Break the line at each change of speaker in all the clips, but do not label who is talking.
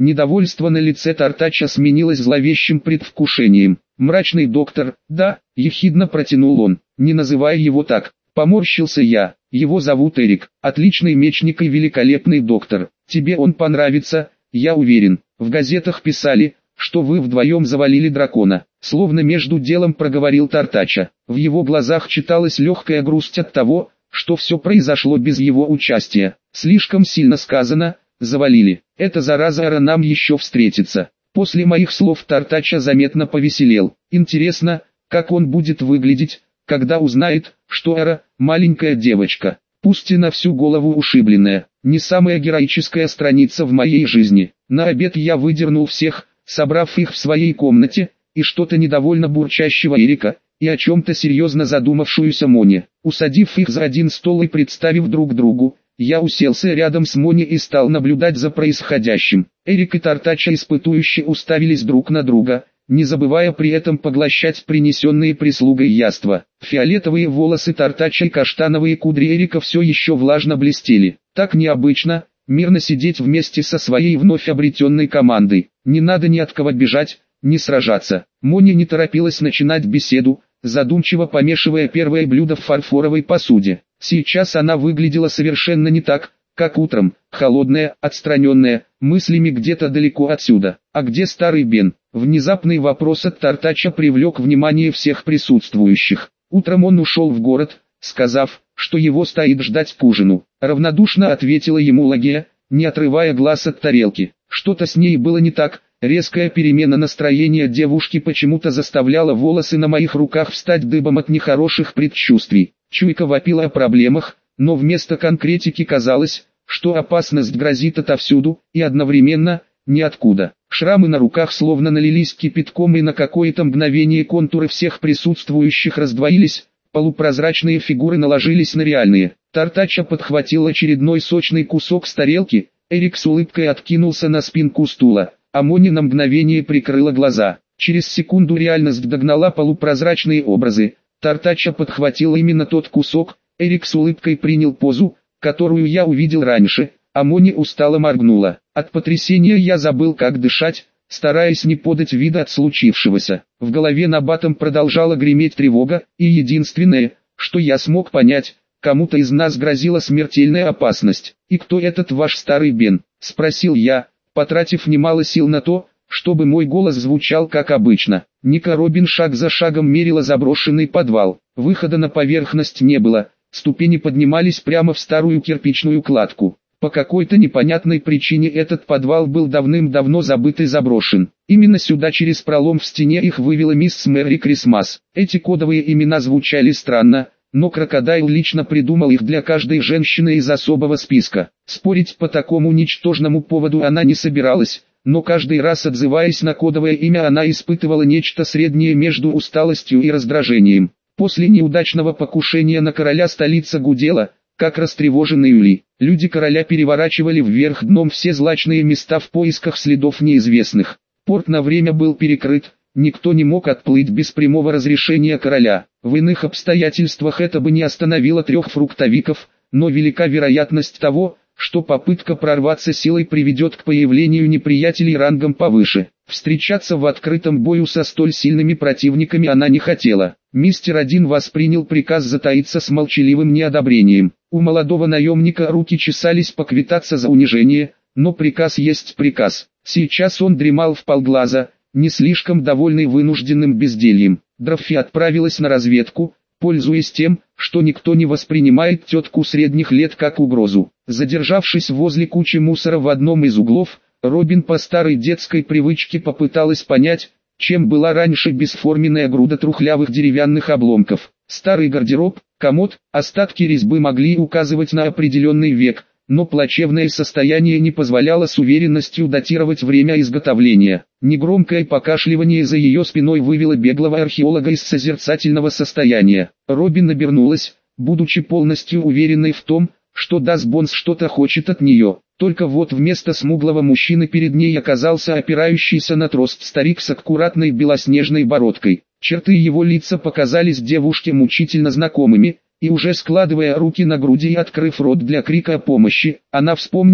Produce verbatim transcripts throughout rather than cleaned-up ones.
Недовольство на лице Тартача сменилось зловещим предвкушением. «Мрачный доктор, да», — ехидно протянул он, — «не называй его так». Поморщился я. «Его зовут Эрик, отличный мечник и великолепный доктор. Тебе он понравится, я уверен. В газетах писали, что вы вдвоем завалили дракона». Словно между делом проговорил Тартача. В его глазах читалась легкая грусть от того, что все произошло без его участия. Слишком сильно сказано, завалили. Эта зараза Эра нам еще встретится. После моих слов Тартача заметно повеселел. Интересно, как он будет выглядеть, когда узнает, что Эра – маленькая девочка, пусть и на всю голову ушибленная. Не самая героическая страница в моей жизни. На обед я выдернул всех, собрав их в своей комнате, и что-то недовольно бурчащего Эрика, и о чем-то серьезно задумавшуюся Мони. Усадив их за один стол и представив друг другу, я уселся рядом с Мони и стал наблюдать за происходящим. Эрик и Тартача испытующе уставились друг на друга, не забывая при этом поглощать принесенные прислугой яства. Фиолетовые волосы Тартача и каштановые кудри Эрика все еще влажно блестели. Так необычно, мирно сидеть вместе со своей вновь обретенной командой. Не надо ни от кого бежать, не сражаться. Мони не торопилась начинать беседу, задумчиво помешивая первое блюдо в фарфоровой посуде. Сейчас она выглядела совершенно не так, как утром, холодная, отстраненная, мыслями где-то далеко отсюда. А где старый Бен? Внезапный вопрос от Тартача привлек внимание всех присутствующих. Утром он ушел в город, сказав, что его стоит ждать к ужину. Равнодушно ответила ему Лагия, не отрывая глаз от тарелки. Что-то с ней было не так. Резкая перемена настроения девушки почему-то заставляла волосы на моих руках встать дыбом от нехороших предчувствий. Чуйка вопила о проблемах, но вместо конкретики казалось, что опасность грозит отовсюду, и одновременно, ниоткуда. Шрамы на руках словно налились кипятком, и на какое-то мгновение контуры всех присутствующих раздвоились, полупрозрачные фигуры наложились на реальные. Тартача подхватил очередной сочный кусок с тарелки, Эрик с улыбкой откинулся на спинку стула. А Мони на мгновение прикрыла глаза. Через секунду реальность догнала полупрозрачные образы. Тартача подхватил именно тот кусок, Эрик с улыбкой принял позу, которую я увидел раньше, а Мони устало моргнула. От потрясения я забыл, как дышать, стараясь не подать вида от случившегося. В голове набатом продолжала греметь тревога, и единственное, что я смог понять, кому-то из нас грозила смертельная опасность. «И кто этот ваш старый Бен?» – спросил я, потратив немало сил на то, чтобы мой голос звучал как обычно. Ника Робин шаг за шагом мерила заброшенный подвал. Выхода на поверхность не было, ступени поднимались прямо в старую кирпичную кладку. По какой-то непонятной причине этот подвал был давным-давно забыт и заброшен. Именно сюда через пролом в стене их вывела мисс Мэри Крисмас. Эти кодовые имена звучали странно, но Крокодайл лично придумал их для каждой женщины из особого списка. Спорить по такому ничтожному поводу она не собиралась, но каждый раз отзываясь на кодовое имя она испытывала нечто среднее между усталостью и раздражением. После неудачного покушения на короля столица гудела, как растревоженный улей. Люди короля переворачивали вверх дном все злачные места в поисках следов неизвестных. Порт на время был перекрыт. Никто не мог отплыть без прямого разрешения короля. В иных обстоятельствах это бы не остановило трех фруктовиков, но велика вероятность того, что попытка прорваться силой приведет к появлению неприятелей рангом повыше. Встречаться в открытом бою со столь сильными противниками она не хотела. Мистер Один воспринял приказ затаиться с молчаливым неодобрением. У молодого наемника руки чесались поквитаться за унижение, но приказ есть приказ. Сейчас он дремал вполглаза, не слишком довольный вынужденным бездельем. Драффи отправилась на разведку, пользуясь тем, что никто не воспринимает тетку средних лет как угрозу. Задержавшись возле кучи мусора в одном из углов, Робин по старой детской привычке попыталась понять, чем была раньше бесформенная груда трухлявых деревянных обломков. Старый гардероб, комод, остатки резьбы могли указывать на определенный век, но плачевное состояние не позволяло с уверенностью датировать время изготовления. Негромкое покашливание за ее спиной вывело беглого археолога из созерцательного состояния. Робин обернулась, будучи полностью уверенной в том, что Дас Бонс что-то хочет от нее. Только вот вместо смуглого мужчины перед ней оказался опирающийся на трост старик с аккуратной белоснежной бородкой. Черты его лица показались девушке мучительно знакомыми, и уже складывая руки на груди и открыв рот для крика о помощи, она вспомнила,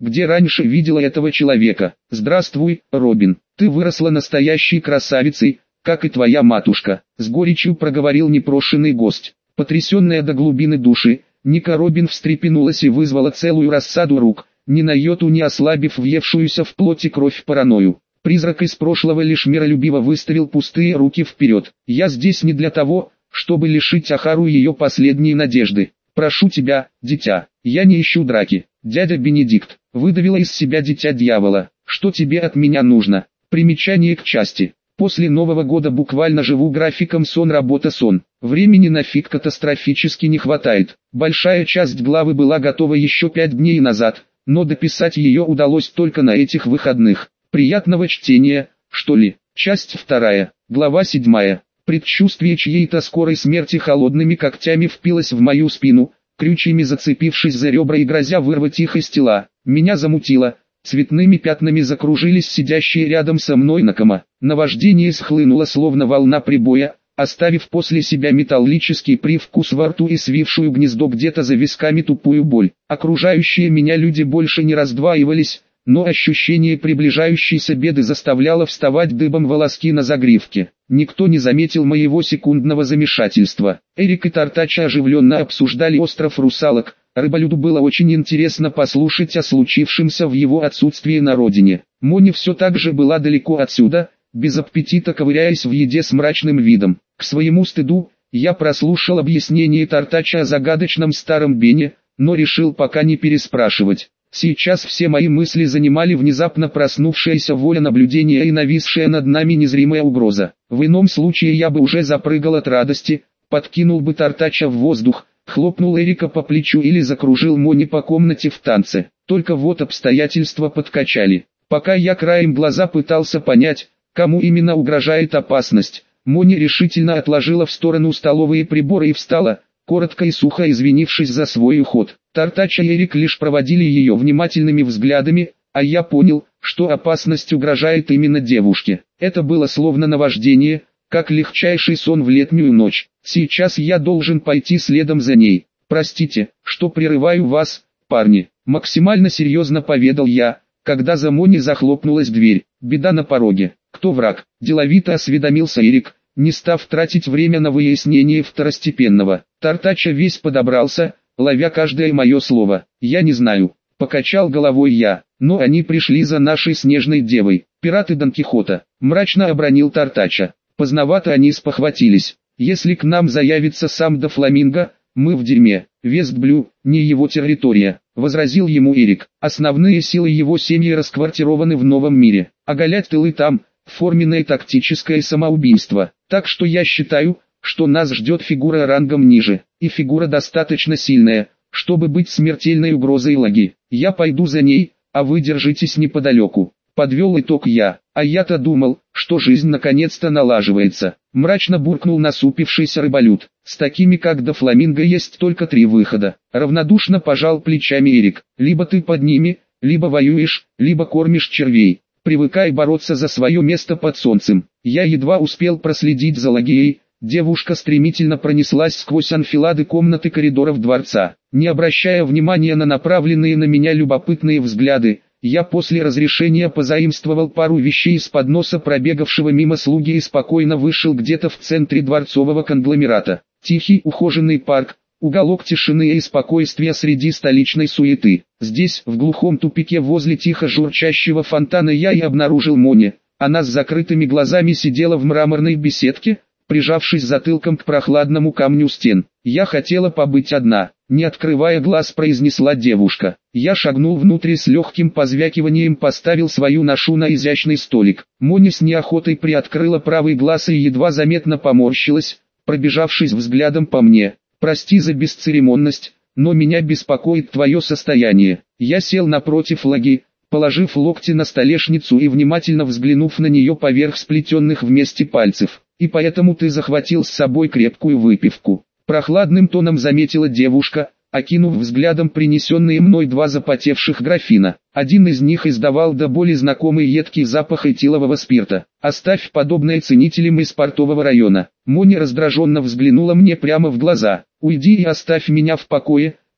где раньше видела этого человека. Здравствуй, Робин, ты выросла настоящей красавицей, как и твоя матушка, с горечью проговорил непрошенный гость. Потрясенная до глубины души, Ника Робин встрепенулась и вызвала целую рассаду рук, ни на йоту не ослабив въевшуюся в плоти кровь паранойю. Призрак из прошлого лишь миролюбиво выставил пустые руки вперед. «Я здесь не для того, чтобы лишить Ахару ее последней надежды. Прошу тебя, дитя, я не ищу драки». «Дядя Бенедикт», — выдавила из себя дитя дьявола, — «что тебе от меня нужно?» Примечание к части. После Нового года буквально живу графиком сон-работа-сон. Времени на фиг катастрофически не хватает. Большая часть главы была готова еще пять дней назад, но дописать ее удалось только на этих выходных. Приятного чтения, что ли. Часть вторая, глава седьмая. Предчувствие чьей-то скорой смерти холодными когтями впилось в мою спину, крючьями зацепившись за ребра и грозя вырвать их из тела. Меня замутило, цветными пятнами закружились сидящие рядом со мной накома. Наваждение схлынуло словно волна прибоя, оставив после себя металлический привкус во рту и свившую гнездо где-то за висками тупую боль. Окружающие меня люди больше не раздваивались, но ощущение приближающейся беды заставляло вставать дыбом волоски на загривке. Никто не заметил моего секундного замешательства. Эрик и Тартача оживленно обсуждали остров русалок. Рыболюду было очень интересно послушать о случившемся в его отсутствии на родине. Мони все так же была далеко отсюда, без аппетита ковыряясь в еде с мрачным видом. К своему стыду, я прослушал объяснение Тартача о загадочном старом Бене, но решил пока не переспрашивать. Сейчас все мои мысли занимали внезапно проснувшаяся воля наблюдения и нависшая над нами незримая угроза. В ином случае я бы уже запрыгал от радости, подкинул бы Тартача в воздух, хлопнул Эрика по плечу или закружил Мони по комнате в танце. Только вот обстоятельства подкачали. Пока я краем глаза пытался понять, кому именно угрожает опасность, Мони решительно отложила в сторону столовые приборы и встала, коротко и сухо извинившись за свой уход. Тартача и Эрик лишь проводили ее внимательными взглядами, а я понял, что опасность угрожает именно девушке. Это было словно наваждение, как легчайший сон в летнюю ночь. Сейчас я должен пойти следом за ней. Простите, что прерываю вас, парни. Максимально серьезно поведал я, когда за Мони захлопнулась дверь. Беда на пороге. Кто враг? Деловито осведомился Эрик, не став тратить время на выяснение второстепенного. Тартача весь подобрался, ловя каждое мое слово. «Я не знаю», — покачал головой я, — «но они пришли за нашей снежной девой, пираты Дон Кихота», — мрачно обронил Тартача. Поздновато они спохватились. «Если к нам заявится сам до Фламинго, мы в дерьме. Вестблю, не его территория», — возразил ему Эрик. «Основные силы его семьи расквартированы в новом мире. Оголять тылы там — форменное тактическое самоубийство. Так что я считаю, что нас ждет фигура рангом ниже, и фигура достаточно сильная, чтобы быть смертельной угрозой Лаги. Я пойду за ней, а вы держитесь неподалеку». Подвел итог я, а я-то думал, что жизнь наконец-то налаживается. Мрачно буркнул насупившийся рыболюд. С такими как до Фламинго есть только три выхода. Равнодушно пожал плечами Эрик. Либо ты под ними, либо воюешь, либо кормишь червей. Привыкай бороться за свое место под солнцем. Я едва успел проследить за Лагией. Девушка стремительно пронеслась сквозь анфилады комнаты коридоров дворца. Не обращая внимания на направленные на меня любопытные взгляды, я после разрешения позаимствовал пару вещей из подноса пробегавшего мимо слуги и спокойно вышел где-то в центре дворцового конгломерата. Тихий ухоженный парк, уголок тишины и спокойствия среди столичной суеты. Здесь, в глухом тупике возле тихо журчащего фонтана, я и обнаружил Мони. Она с закрытыми глазами сидела в мраморной беседке, прижавшись затылком к прохладному камню стен. «Я хотела побыть одна», — не открывая глаз произнесла девушка. Я шагнул внутрь с легким позвякиванием, поставил свою ношу на изящный столик. Мони с неохотой приоткрыла правый глаз и едва заметно поморщилась, пробежавшись взглядом по мне. «Прости за бесцеремонность, но меня беспокоит твое состояние». Я сел напротив Лаги, положив локти на столешницу и внимательно взглянув на нее поверх сплетенных вместе пальцев. «И поэтому ты захватил с собой крепкую выпивку», — прохладным тоном заметила девушка, окинув взглядом принесенные мной два запотевших графина. Один из них издавал до боли знакомый едкий запах этилового спирта. «Оставь подобное ценителям из портового района». Мони раздраженно взглянула мне прямо в глаза. «Уйди и оставь меня в покое», —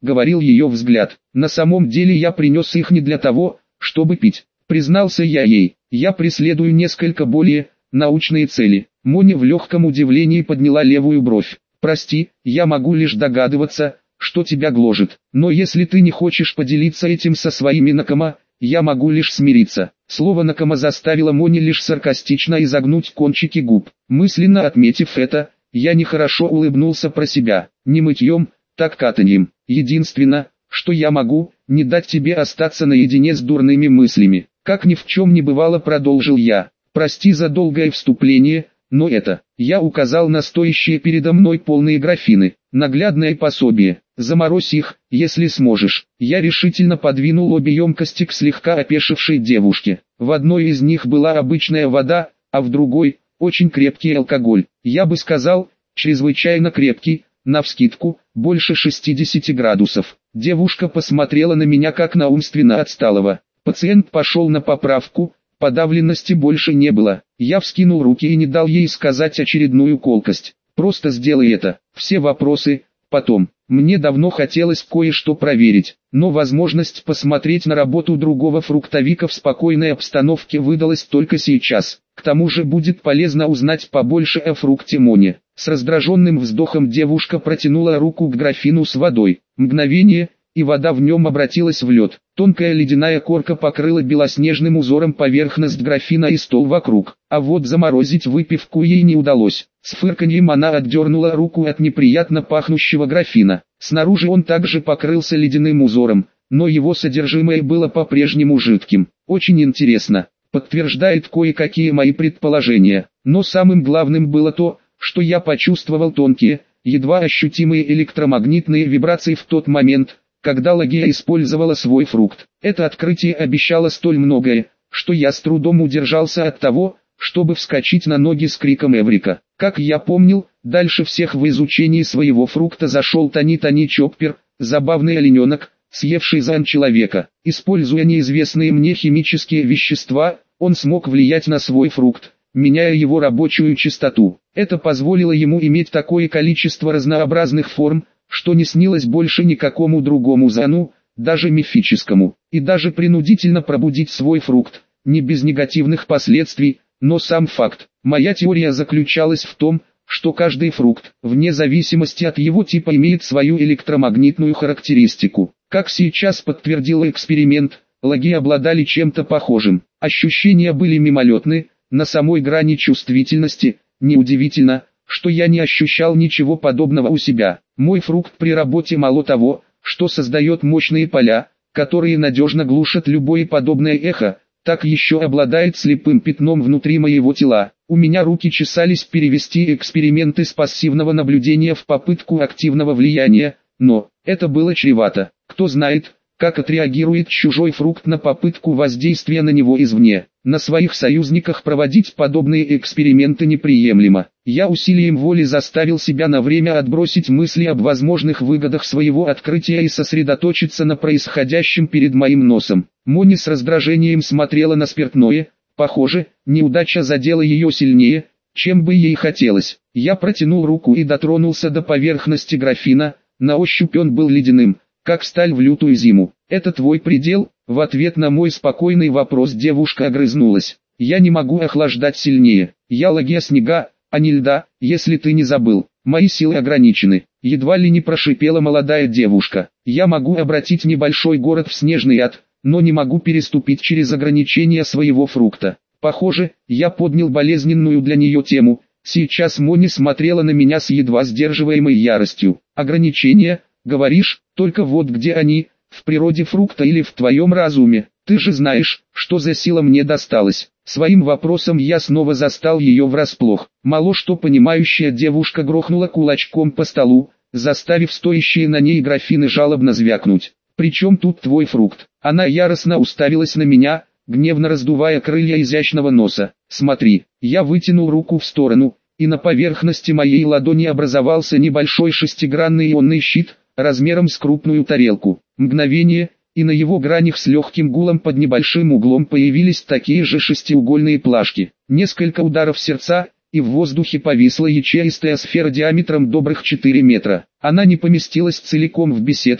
говорил ее взгляд. На самом деле я принес их не для того, чтобы пить. Признался я ей, я преследую несколько более научные цели. Моня в легком удивлении подняла левую бровь. Прости, я могу лишь догадываться, что тебя гложет. Но если ты не хочешь поделиться этим со своими накома, я могу лишь смириться. Слово «накома» заставило Мони лишь саркастично изогнуть кончики губ. Мысленно отметив это, я нехорошо улыбнулся про себя. Не мытьем, так катаньем. Единственное, что я могу, не дать тебе остаться наедине с дурными мыслями. Как ни в чем не бывало, продолжил я. Прости за долгое вступление, но это... Я указал на стоящие передо мной полные графины. Наглядное пособие. Заморозь их, если сможешь. Я решительно подвинул обе емкости к слегка опешившей девушке. В одной из них была обычная вода, а в другой – очень крепкий алкоголь. Я бы сказал, чрезвычайно крепкий, навскидку, больше шестидесяти градусов. Девушка посмотрела на меня как на умственно отсталого. Пациент пошел на поправку, подавленности больше не было. Я вскинул руки и не дал ей сказать очередную колкость. Просто сделай это. Все вопросы – потом. Мне давно хотелось кое-что проверить, но возможность посмотреть на работу другого фруктовика в спокойной обстановке выдалась только сейчас. К тому же будет полезно узнать побольше о фрукте Моне. С раздраженным вздохом девушка протянула руку к графину с водой. Мгновение, и вода в нем обратилась в лед. Тонкая ледяная корка покрыла белоснежным узором поверхность графина и стол вокруг. А вот заморозить выпивку ей не удалось. С фырканьем она отдернула руку от неприятно пахнущего графина. Снаружи он также покрылся ледяным узором, но его содержимое было по-прежнему жидким. Очень интересно, подтверждает кое-какие мои предположения. Но самым главным было то, что я почувствовал тонкие, едва ощутимые электромагнитные вибрации в тот момент, когда Лагия использовала свой фрукт. Это открытие обещало столь многое, что я с трудом удержался от того, чтобы вскочить на ноги с криком «Эврика!». Как я помнил, дальше всех в изучении своего фрукта зашел Тони-Тони Чоппер, забавный олененок, съевший зан человека. Используя неизвестные мне химические вещества, он смог влиять на свой фрукт, меняя его рабочую частоту. Это позволило ему иметь такое количество разнообразных форм, что не снилось больше никакому другому зану, даже мифическому, и даже принудительно пробудить свой фрукт, не без негативных последствий, но сам факт. Моя теория заключалась в том, что каждый фрукт, вне зависимости от его типа, имеет свою электромагнитную характеристику. Как сейчас подтвердил эксперимент, лаги обладали чем-то похожим. Ощущения были мимолетны, на самой грани чувствительности. Неудивительно, что я не ощущал ничего подобного у себя. Мой фрукт при работе мало того, что создает мощные поля, которые надежно глушат любое подобное эхо, так еще обладает слепым пятном внутри моего тела. У меня руки чесались перевести эксперименты с пассивного наблюдения в попытку активного влияния, но это было чревато. Кто знает, как отреагирует чужой фрукт на попытку воздействия на него извне. На своих союзниках проводить подобные эксперименты неприемлемо. Я усилием воли заставил себя на время отбросить мысли об возможных выгодах своего открытия и сосредоточиться на происходящем перед моим носом. Мони с раздражением смотрела на спиртное. Похоже, неудача задела ее сильнее, чем бы ей хотелось. Я протянул руку и дотронулся до поверхности графина. На ощупь он был ледяным, как сталь в лютую зиму. «Это твой предел?» В ответ на мой спокойный вопрос девушка огрызнулась. «Я не могу охлаждать сильнее. Я лагия снега, а не льда, если ты не забыл. Мои силы ограничены». Едва ли не прошипела молодая девушка. «Я могу обратить небольшой город в снежный ад, но не могу переступить через ограничения своего фрукта». Похоже, я поднял болезненную для нее тему. Сейчас Мони смотрела на меня с едва сдерживаемой яростью. «Ограничения, говоришь, только вот где они? В природе фрукта или в твоем разуме? Ты же знаешь, что за сила мне досталась». Своим вопросом я снова застал ее врасплох. Мало что понимающая девушка грохнула кулачком по столу, заставив стоящие на ней графины жалобно звякнуть. «Причем тут твой фрукт?» Она яростно уставилась на меня, гневно раздувая крылья изящного носа. «Смотри». Я вытянул руку в сторону, и на поверхности моей ладони образовался небольшой шестигранный ионный щит, размером с крупную тарелку. Мгновение, и на его гранях с легким гулом под небольшим углом появились такие же шестиугольные плашки. Несколько ударов сердца, и в воздухе повисла ячеистая сфера диаметром добрых четыре метра. Она не поместилась целиком в беседке,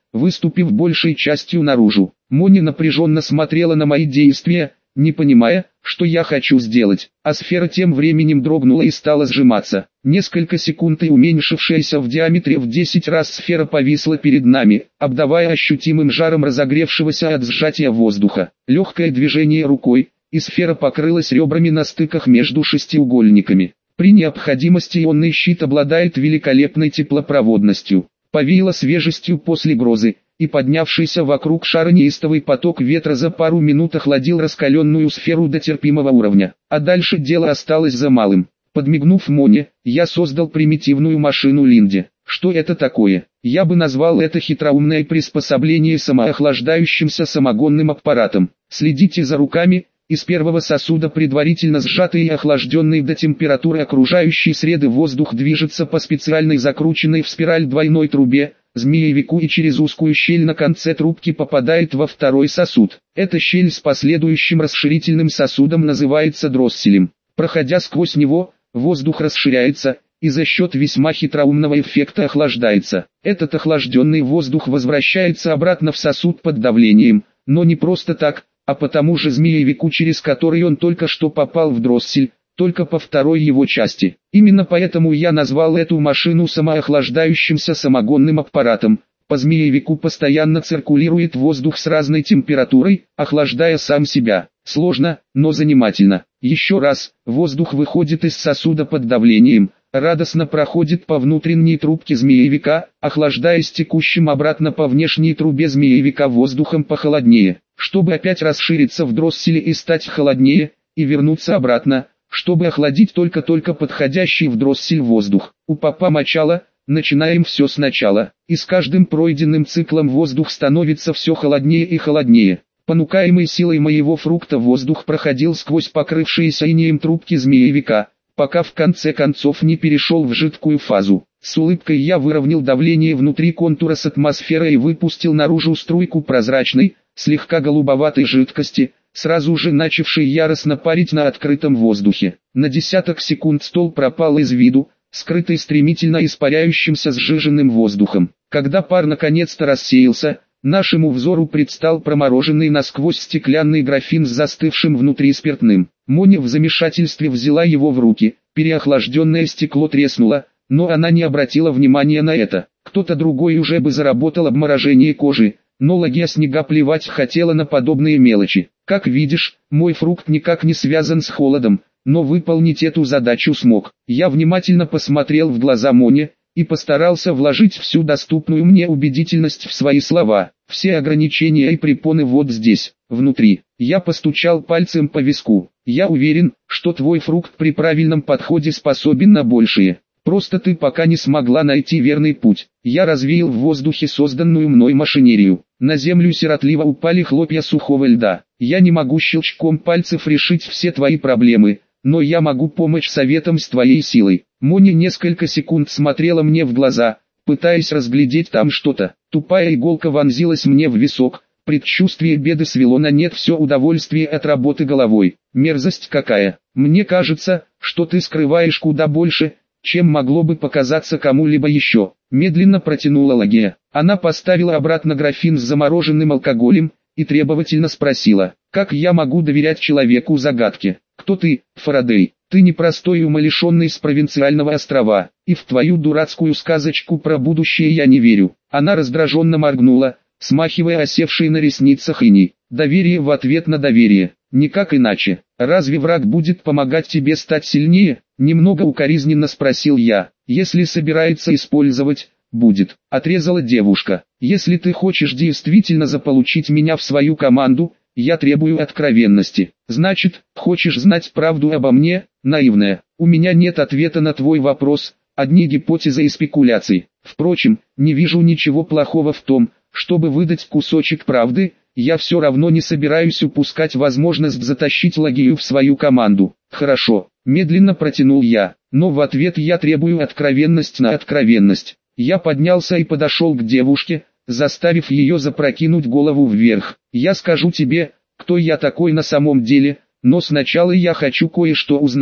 выступив большей частью наружу. Мони напряженно смотрела на мои действия, не понимая, что я хочу сделать, а сфера тем временем дрогнула и стала сжиматься. Несколько секунд и уменьшившаяся в диаметре в десять раз сфера повисла перед нами, обдавая ощутимым жаром разогревшегося от сжатия воздуха. Легкое движение рукой, и сфера покрылась ребрами на стыках между шестиугольниками. При необходимости ионный щит обладает великолепной теплопроводностью. Повеяло свежестью после грозы, и поднявшийся вокруг шара неистовый поток ветра за пару минут охладил раскаленную сферу до терпимого уровня. А дальше дело осталось за малым. Подмигнув Моне, я создал примитивную машину Линди. Что это такое? Я бы назвал это хитроумное приспособление самоохлаждающимся самогонным аппаратом. Следите за руками. Из первого сосуда предварительно сжатый и охлажденный до температуры окружающей среды воздух движется по специальной закрученной в спираль двойной трубе, змеевику, и через узкую щель на конце трубки попадает во второй сосуд. Эта щель с последующим расширительным сосудом называется дросселем. Проходя сквозь него, воздух расширяется, и за счет весьма хитроумного эффекта охлаждается. Этот охлажденный воздух возвращается обратно в сосуд под давлением, но не просто так, а по тому же змеевику, через который он только что попал в дроссель, только по второй его части. Именно поэтому я назвал эту машину самоохлаждающимся самогонным аппаратом. По змеевику постоянно циркулирует воздух с разной температурой, охлаждая сам себя. Сложно, но занимательно. Еще раз, воздух выходит из сосуда под давлением, радостно проходит по внутренней трубке змеевика, охлаждаясь текущим обратно по внешней трубе змеевика воздухом похолоднее, чтобы опять расшириться в дросселе и стать холоднее, и вернуться обратно, чтобы охладить только-только подходящий в дроссель воздух. У папа мочало, начинаем все сначала, и с каждым пройденным циклом воздух становится все холоднее и холоднее. Понукаемый силой моего фрукта воздух проходил сквозь покрывшиеся инеем трубки змеевика, пока в конце концов не перешел в жидкую фазу. С улыбкой я выровнял давление внутри контура с атмосферой и выпустил наружу струйку прозрачной, слегка голубоватой жидкости, сразу же начавшей яростно парить на открытом воздухе. На десяток секунд стол пропал из виду, скрытый стремительно испаряющимся сжиженным воздухом. Когда пар наконец-то рассеялся, нашему взору предстал промороженный насквозь стеклянный графин с застывшим внутри спиртным. Моня в замешательстве взяла его в руки, переохлажденное стекло треснуло, но она не обратила внимания на это. Кто-то другой уже бы заработал обморожение кожи, но Лагия Снега плевать хотела на подобные мелочи. Как видишь, мой фрукт никак не связан с холодом, но выполнить эту задачу смог. Я внимательно посмотрел в глаза Моне и постарался вложить всю доступную мне убедительность в свои слова. Все ограничения и препоны вот здесь, внутри. Я постучал пальцем по виску. Я уверен, что твой фрукт при правильном подходе способен на большее. Просто ты пока не смогла найти верный путь. Я развеял в воздухе созданную мной машинерию. На землю сиротливо упали хлопья сухого льда. Я не могу щелчком пальцев решить все твои проблемы, но я могу помочь советом с твоей силой. Моня несколько секунд смотрела мне в глаза, пытаясь разглядеть там что-то. Тупая иголка вонзилась мне в висок, предчувствие беды свело на нет все удовольствие от работы головой. Мерзость какая! Мне кажется, что ты скрываешь куда больше, чем могло бы показаться кому-либо еще. Медленно протянула Лагия. Она поставила обратно графин с замороженным алкоголем и требовательно спросила: «Как я могу доверять человеку загадки? Кто ты, Фарадей? Ты не простой умалишенный с провинциального острова, и в твою дурацкую сказочку про будущее я не верю». Она раздраженно моргнула, смахивая осевшие на ресницах иней. Доверие в ответ на доверие. Никак иначе. Разве враг будет помогать тебе стать сильнее? Немного укоризненно спросил я. Если собирается использовать, будет. Отрезала девушка. Если ты хочешь действительно заполучить меня в свою команду, я требую откровенности. Значит, хочешь знать правду обо мне, наивная? У меня нет ответа на твой вопрос, одни гипотезы и спекуляции. Впрочем, не вижу ничего плохого в том, чтобы выдать кусочек правды. Я все равно не собираюсь упускать возможность затащить Лагию в свою команду. Хорошо, медленно протянул я, но в ответ я требую откровенность на откровенность. Я поднялся и подошел к девушке, заставив ее запрокинуть голову вверх. Я скажу тебе, кто я такой на самом деле, но сначала я хочу кое-что узнать.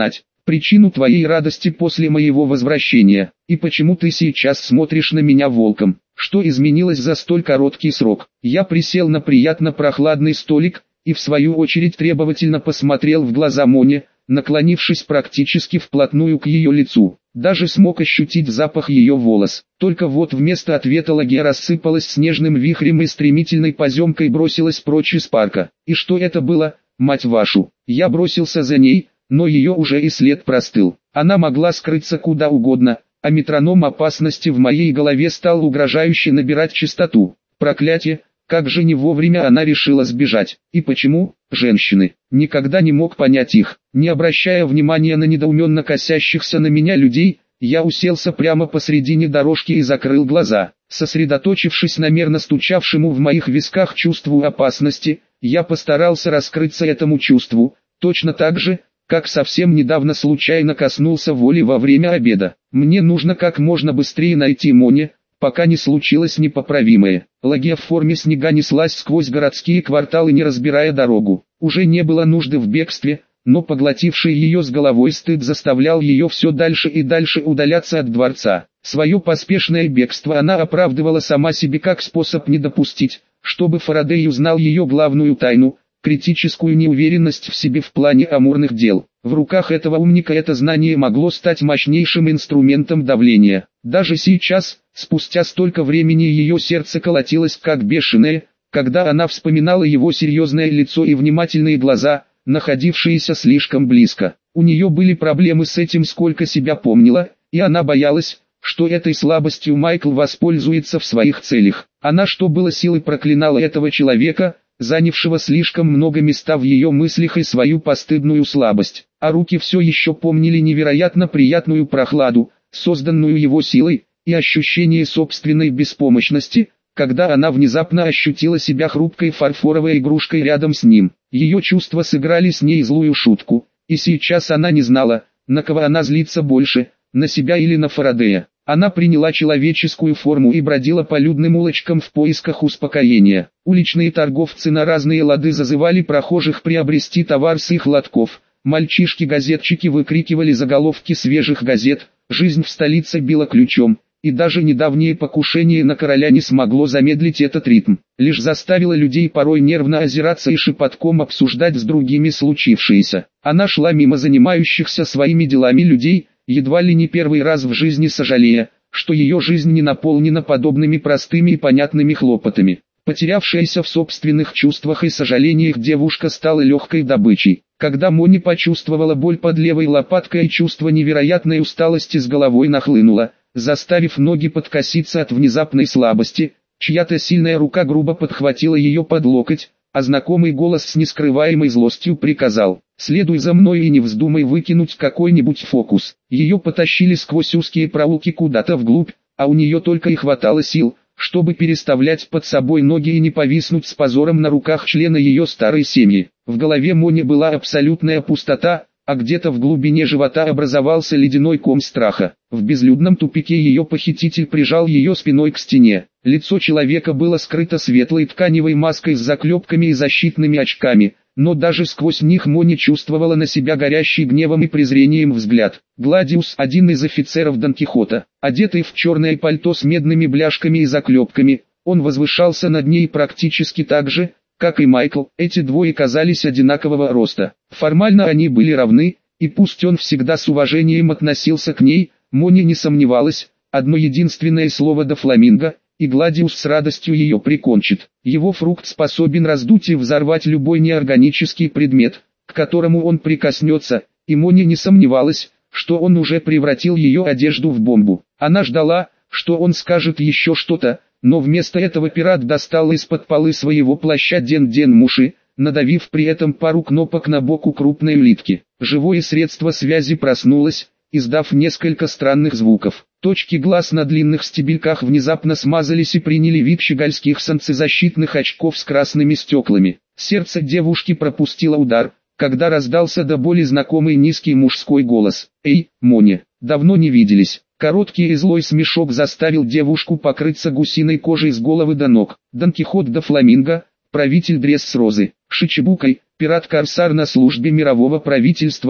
причину твоей радости после моего возвращения, и почему ты сейчас смотришь на меня волком. Что изменилось за столь короткий срок? Я присел на приятно прохладный столик, и в свою очередь требовательно посмотрел в глаза Моне, наклонившись практически вплотную к ее лицу. Даже смог ощутить запах ее волос. Только вот вместо ответа Лагия рассыпалась снежным вихрем и стремительной поземкой бросилась прочь из парка. И что это было, мать вашу? Я бросился за ней, но ее уже и след простыл. Она могла скрыться куда угодно, а метроном опасности в моей голове стал угрожающе набирать частоту. Проклятие! Как же не вовремя она решила сбежать. И почему? Женщины. Никогда не мог понять их. Не обращая внимания на недоуменно косящихся на меня людей, я уселся прямо посредине дорожки и закрыл глаза. Сосредоточившись на мерно стучавшему в моих висках чувству опасности, я постарался раскрыться этому чувству, точно так же, как совсем недавно случайно коснулся воли во время обеда. Мне нужно как можно быстрее найти Моне, пока не случилось непоправимое. Лагия в форме снега неслась сквозь городские кварталы, не разбирая дорогу. Уже не было нужды в бегстве, но поглотивший ее с головой стыд заставлял ее все дальше и дальше удаляться от дворца. Свое поспешное бегство она оправдывала сама себе как способ не допустить, чтобы Фарадей узнал ее главную тайну, критическую неуверенность в себе в плане амурных дел. В руках этого умника это знание могло стать мощнейшим инструментом давления. Даже сейчас, спустя столько времени, ее сердце колотилось как бешеное, когда она вспоминала его серьезное лицо и внимательные глаза, находившиеся слишком близко. У нее были проблемы с этим, сколько себя помнила, и она боялась, что этой слабостью Майкл воспользуется в своих целях. Она что было силы проклинала этого человека, занявшего слишком много места в ее мыслях, и свою постыдную слабость. А руки все еще помнили невероятно приятную прохладу, созданную его силой, и ощущение собственной беспомощности, когда она внезапно ощутила себя хрупкой фарфоровой игрушкой рядом с ним. Ее чувства сыграли с ней злую шутку, и сейчас она не знала, на кого она злится больше, на себя или на Фарадея. Она приняла человеческую форму и бродила по людным улочкам в поисках успокоения. Уличные торговцы на разные лады зазывали прохожих приобрести товар с их лотков. Мальчишки-газетчики выкрикивали заголовки свежих газет. Жизнь в столице била ключом, и даже недавнее покушение на короля не смогло замедлить этот ритм. Лишь заставило людей порой нервно озираться и шепотком обсуждать с другими случившееся. Она шла мимо занимающихся своими делами людей, едва ли не первый раз в жизни сожалея, что ее жизнь не наполнена подобными простыми и понятными хлопотами. Потерявшаяся в собственных чувствах и сожалениях девушка стала легкой добычей. Когда Мони почувствовала боль под левой лопаткой и чувство невероятной усталости с головой нахлынуло, заставив ноги подкоситься от внезапной слабости, чья-то сильная рука грубо подхватила ее под локоть, а знакомый голос с нескрываемой злостью приказал: «Следуй за мной и не вздумай выкинуть какой-нибудь фокус». Ее потащили сквозь узкие проулки куда-то вглубь, а у нее только и хватало сил, чтобы переставлять под собой ноги и не повиснуть с позором на руках члена ее старой семьи. В голове Мони была абсолютная пустота, а где-то в глубине живота образовался ледяной ком страха. В безлюдном тупике ее похититель прижал ее спиной к стене. Лицо человека было скрыто светлой тканевой маской с заклепками и защитными очками, но даже сквозь них Мони чувствовала на себя горящий гневом и презрением взгляд. Гладиус, один из офицеров Дон Кихота, одетый в черное пальто с медными бляшками и заклепками, он возвышался над ней практически так же, как и Майкл. Эти двое казались одинакового роста. Формально они были равны, и пусть он всегда с уважением относился к ней, Мони не сомневалась, одно единственное слово до Фламинго, и Гладиус с радостью ее прикончит. Его фрукт способен раздуть и взорвать любой неорганический предмет, к которому он прикоснется, и Мони не сомневалась, что он уже превратил ее одежду в бомбу. Она ждала, что он скажет еще что-то, но вместо этого пират достал из-под полы своего плаща Ден-Ден Муши, надавив при этом пару кнопок на боку крупной улитки. Живое средство связи проснулось, издав несколько странных звуков. Точки глаз на длинных стебельках внезапно смазались и приняли вид щегольских солнцезащитных очков с красными стеклами. Сердце девушки пропустило удар, когда раздался до боли знакомый низкий мужской голос: «Эй, Мони, давно не виделись». Короткий и злой смешок заставил девушку покрыться гусиной кожей с головы до ног. Дон Кихот де Фламинго, правитель Дресс-Розы, Шичибукай, пират-корсар на службе мирового правительства,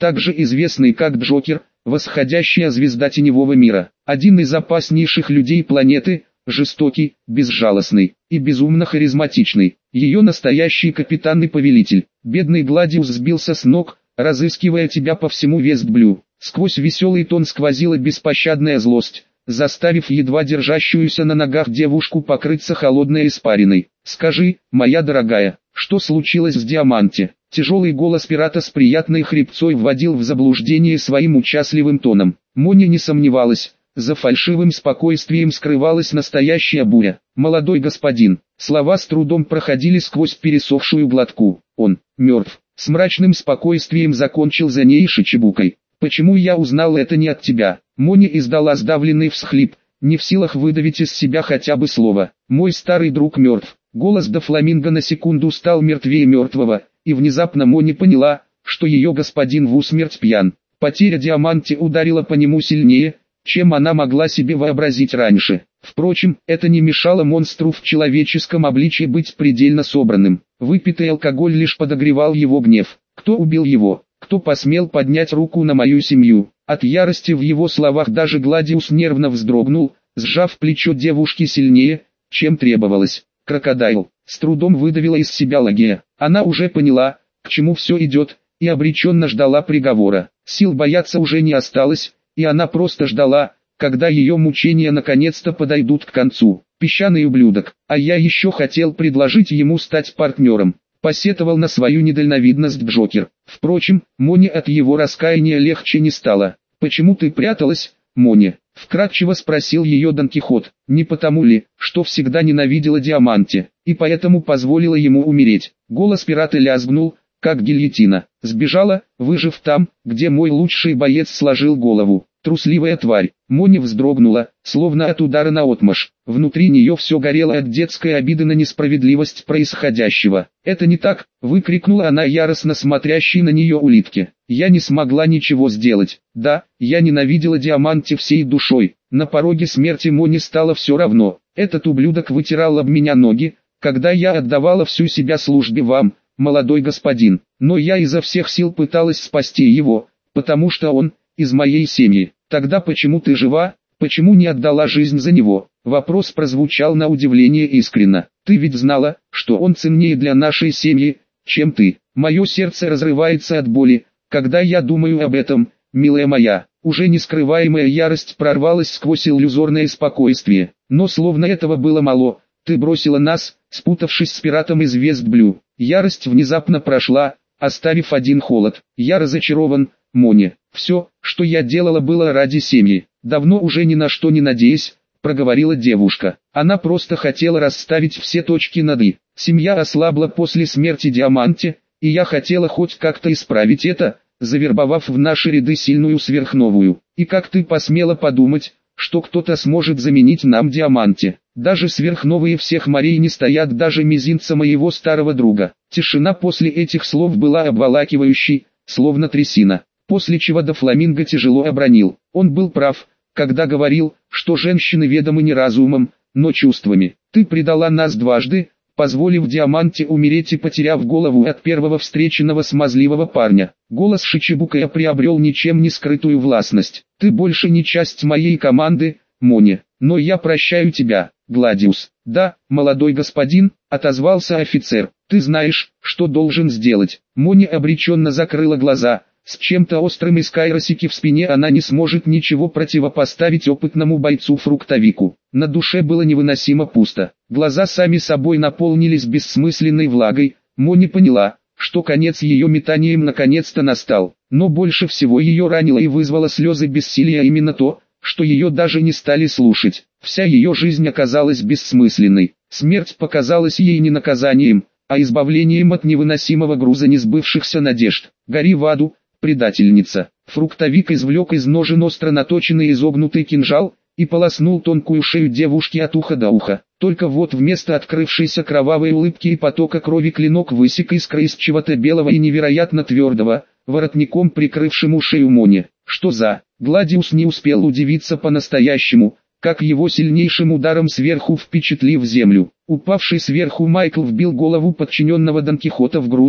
также известный как Джокер, восходящая звезда теневого мира, один из опаснейших людей планеты, жестокий, безжалостный и безумно харизматичный. Ее настоящий капитан и повелитель. Бедный Гладиус сбился с ног, разыскивая тебя по всему Вестблю. Сквозь веселый тон сквозила беспощадная злость, заставив едва держащуюся на ногах девушку покрыться холодной испариной. «Скажи, моя дорогая, что случилось с Диаманте?» Тяжелый голос пирата с приятной хрипцой вводил в заблуждение своим участливым тоном. Моня не сомневалась, за фальшивым спокойствием скрывалась настоящая буря. «Молодой господин», слова с трудом проходили сквозь пересохшую глотку. «Он мертв», с мрачным спокойствием закончил за ней Шичибукой. «Почему я узнал это не от тебя?» Моня издала сдавленный всхлип, не в силах выдавить из себя хотя бы слово. «Мой старый друг мертв». Голос Дофламинго на секунду стал мертвее мертвого, и внезапно Моня поняла, что ее господин в усмерть пьян. Потеря Диаманте ударила по нему сильнее, чем она могла себе вообразить раньше. Впрочем, это не мешало монстру в человеческом обличье быть предельно собранным. Выпитый алкоголь лишь подогревал его гнев. «Кто убил его? Кто посмел поднять руку на мою семью?» От ярости в его словах даже Гладиус нервно вздрогнул, сжав плечо девушки сильнее, чем требовалось. «Крокодайл», с трудом выдавила из себя Лагия. Она уже поняла, к чему все идет, и обреченно ждала приговора. Сил бояться уже не осталось, и она просто ждала, когда ее мучения наконец-то подойдут к концу. «Песчаный ублюдок, а я еще хотел предложить ему стать партнером», посетовал на свою недальновидность Джокер. Впрочем, Моне от его раскаяния легче не стало. «Почему ты пряталась, Моне?» — вкратчиво спросил ее Дон Кихот. «Не потому ли, что всегда ненавидела Диаманте, и поэтому позволила ему умереть?» Голос пирата лязгнул, как гильотина. «Сбежала, выжив там, где мой лучший боец сложил голову. Трусливая тварь». Моня вздрогнула, словно от удара наотмашь. Внутри нее все горело от детской обиды на несправедливость происходящего. «Это не так!» — выкрикнула она яростно смотрящей на нее улитке. «Я не смогла ничего сделать. Да, я ненавидела Диаманте всей душой. На пороге смерти Моне стало все равно. Этот ублюдок вытирал об меня ноги, когда я отдавала всю себя службе вам, молодой господин. Но я изо всех сил пыталась спасти его, потому что он из моей семьи. Тогда почему ты жива, почему не отдала жизнь за него?» Вопрос прозвучал на удивление искренно. «Ты ведь знала, что он ценнее для нашей семьи, чем ты. Мое сердце разрывается от боли, когда я думаю об этом, милая моя». Уже нескрываемая ярость прорвалась сквозь иллюзорное спокойствие. «Но словно этого было мало, ты бросила нас, спутавшись с пиратом из Вестблю». Ярость внезапно прошла, оставив один холод. «Я разочарован, Моня. Все, что я делала, было ради семьи. Давно уже ни на что не надеясь», — проговорила девушка. Она просто хотела расставить все точки над «и». Семья ослабла после смерти Диаманте, и я хотела хоть как-то исправить это, завербовав в наши ряды сильную сверхновую. И как ты посмела подумать, что кто-то сможет заменить нам Диаманте? Даже сверхновые всех морей не стоят даже мизинца моего старого друга». Тишина после этих слов была обволакивающей, словно трясина. После чего Дофламинго тяжело обронил. Он был прав, когда говорил, что женщины ведомы не разумом, но чувствами. «Ты предала нас дважды, позволив Диаманте умереть и потеряв голову от первого встреченного смазливого парня». Голос Шичибукая приобрел ничем не скрытую властность. «Ты больше не часть моей команды, Моня, но я прощаю тебя, Гладиус». «Да, молодой господин», — отозвался офицер. «Ты знаешь, что должен сделать». Моня обреченно закрыла глаза. С чем-то острым из кайросики в спине она не сможет ничего противопоставить опытному бойцу-фруктовику. На душе было невыносимо пусто. Глаза сами собой наполнились бессмысленной влагой. Моня поняла, что конец ее метаниям наконец-то настал. Но больше всего ее ранило и вызвало слезы бессилия именно то, что ее даже не стали слушать. Вся ее жизнь оказалась бессмысленной. Смерть показалась ей не наказанием, а избавлением от невыносимого груза несбывшихся надежд. «Гори в аду, предательница!» Фруктовик извлек из ножен остро наточенный изогнутый кинжал и полоснул тонкую шею девушки от уха до уха. Только вот вместо открывшейся кровавой улыбки и потока крови клинок высек искры из чего-то белого и невероятно твердого, воротником прикрывшему шею Моне. «Что за...» Гладиус не успел удивиться по-настоящему, как его сильнейшим ударом сверху впечатлив землю. Упавший сверху Майкл вбил голову подчиненного Дон Кихота в грунт,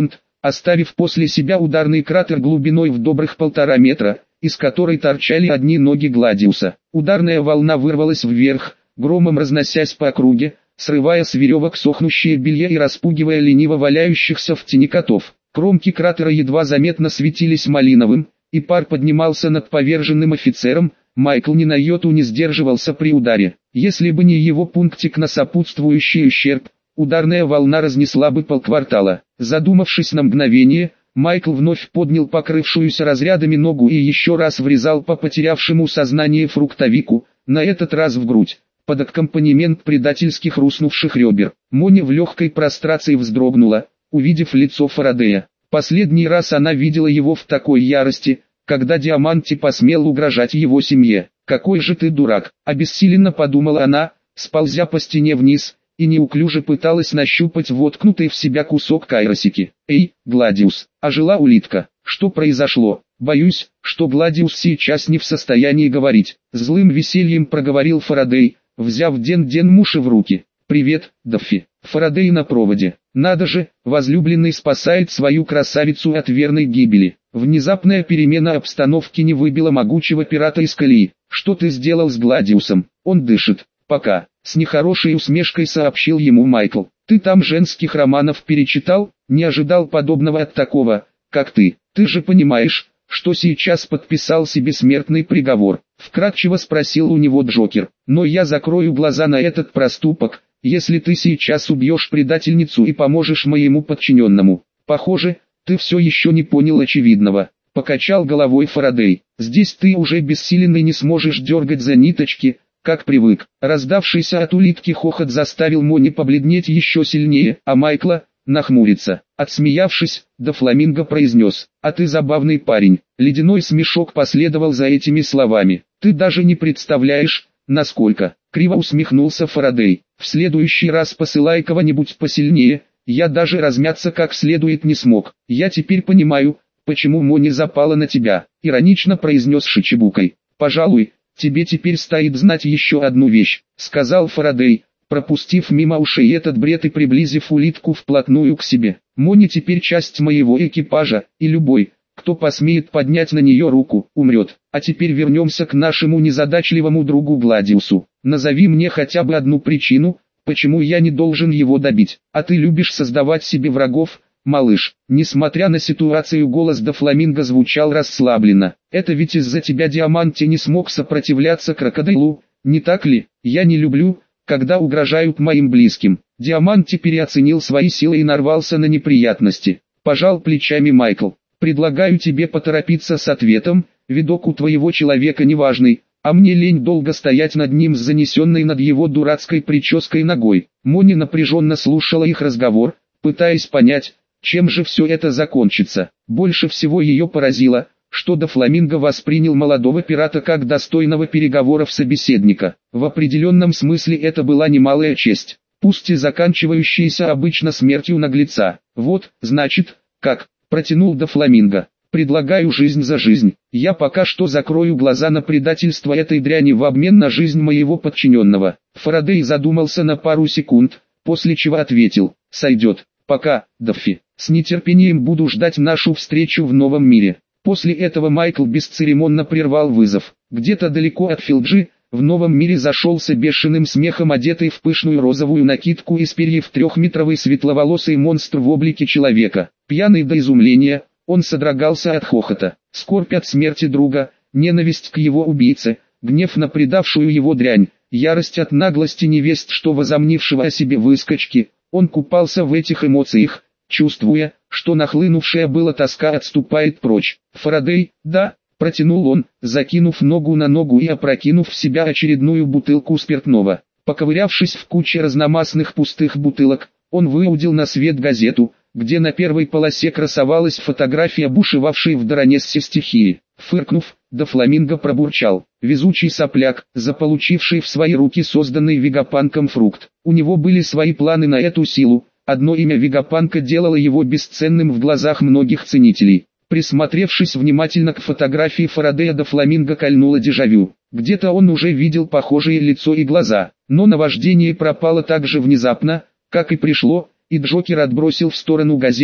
оставив после себя ударный кратер глубиной в добрых полтора метра, из которой торчали одни ноги Гладиуса. Ударная волна вырвалась вверх, громом разносясь по округе, срывая с веревок сохнущее белье и распугивая лениво валяющихся в тени котов. Кромки кратера едва заметно светились малиновым, и пар поднимался над поверженным офицером. Майкл ни на йоту не сдерживался при ударе. Если бы не его пунктик на сопутствующий ущерб, ударная волна разнесла бы полквартала. Задумавшись на мгновение, Майкл вновь поднял покрывшуюся разрядами ногу и еще раз врезал по потерявшему сознание фруктовику, на этот раз в грудь, под аккомпанемент предательски хрустнувших ребер. Мони в легкой прострации вздрогнула, увидев лицо Фарадея. Последний раз она видела его в такой ярости, когда Диаманти посмел угрожать его семье. «Какой же ты дурак!» – обессиленно подумала она, сползя по стене вниз, и неуклюже пыталась нащупать воткнутый в себя кусок кайросики. «Эй, Гладиус!» – ожила улитка. «Что произошло?» «Боюсь, что Гладиус сейчас не в состоянии говорить», – злым весельем проговорил Фарадей, взяв Ден-Ден Муши в руки. «Привет, Даффи». Фарадей на проводе. «Надо же, возлюбленный спасает свою красавицу от верной гибели». Внезапная перемена обстановки не выбила могучего пирата из колеи. «Что ты сделал с Гладиусом? Он дышит. Пока», — с нехорошей усмешкой сообщил ему Майкл. «Ты там женских романов перечитал? Не ожидал подобного от такого, как ты. Ты же понимаешь, что сейчас подписал себе смертный приговор?» Вкратчиво спросил у него Джокер. «Но я закрою глаза на этот проступок, если ты сейчас убьешь предательницу и поможешь моему подчиненному». «Похоже, ты все еще не понял очевидного», — покачал головой Фарадей. «Здесь ты уже бессилен и не сможешь дергать за ниточки, как привык». Раздавшийся от улитки хохот заставил Мони побледнеть еще сильнее, а Майкла — нахмуриться. Отсмеявшись, Дофламинго произнес: «А ты забавный парень». Ледяной смешок последовал за этими словами. «Ты даже не представляешь, насколько...» — криво усмехнулся Фарадей. «В следующий раз посылай кого-нибудь посильнее, я даже размяться как следует не смог. Я теперь понимаю, почему Мони запала на тебя», — иронично произнес Шичибукой. «Пожалуй, тебе теперь стоит знать еще одну вещь», — сказал Фарадей, пропустив мимо ушей этот бред и приблизив улитку вплотную к себе. «Мони теперь часть моего экипажа, и любой, кто посмеет поднять на нее руку, умрет. А теперь вернемся к нашему незадачливому другу Гладиусу. Назови мне хотя бы одну причину, почему я не должен его добить. А ты любишь создавать себе врагов, малыш». Несмотря на ситуацию, голос Дофламинго звучал расслабленно. «Это ведь из-за тебя Диаманти не смог сопротивляться крокодилу, не так ли? Я не люблю, когда угрожают моим близким». Диаманти переоценил свои силы и нарвался на неприятности. Пожал плечами Майкл. «Предлагаю тебе поторопиться с ответом, видок у твоего человека неважный, а мне лень долго стоять над ним с занесенной над его дурацкой прической ногой». Мони напряженно слушала их разговор, пытаясь понять, чем же все это закончится. Больше всего ее поразило, что Дофламинго воспринял молодого пирата как достойного переговоров собеседника. В определенном смысле это была немалая честь, пусть и заканчивающаяся обычно смертью наглеца. «Вот, значит, как», — протянул Дофламинго. «Предлагаю жизнь за жизнь. Я пока что закрою глаза на предательство этой дряни в обмен на жизнь моего подчиненного». Фарадей задумался на пару секунд, после чего ответил: «Сойдет. Пока, Даффи. С нетерпением буду ждать нашу встречу в новом мире». После этого Майкл бесцеремонно прервал вызов. Где-то далеко от Филджи, в новом мире зашелся бешеным смехом одетый в пышную розовую накидку из перьев трехметровый светловолосый монстр в облике человека. Пьяный до изумления, он содрогался от хохота. Скорбь от смерти друга, ненависть к его убийце, гнев на предавшую его дрянь, ярость от наглости невест, что возомнившего о себе выскочки. Он купался в этих эмоциях, чувствуя, что нахлынувшая была тоска отступает прочь. «Фарадей, да», — протянул он, закинув ногу на ногу и опрокинув в себя очередную бутылку спиртного. Поковырявшись в куче разномастных пустых бутылок, он выудил на свет газету, где на первой полосе красовалась фотография бушевавшей в Даронессе стихии. Фыркнув, Дофламинго пробурчал: «Везучий сопляк, заполучивший в свои руки созданный Вегапанком фрукт. У него были свои планы на эту силу. Одно имя Вегапанка делало его бесценным в глазах многих ценителей». Присмотревшись внимательно к фотографии Фарадея, Дофламинго кольнуло дежавю. Где-то он уже видел похожее лицо и глаза, но наваждение пропало так же внезапно, как и пришло, и Джокер отбросил в сторону газету,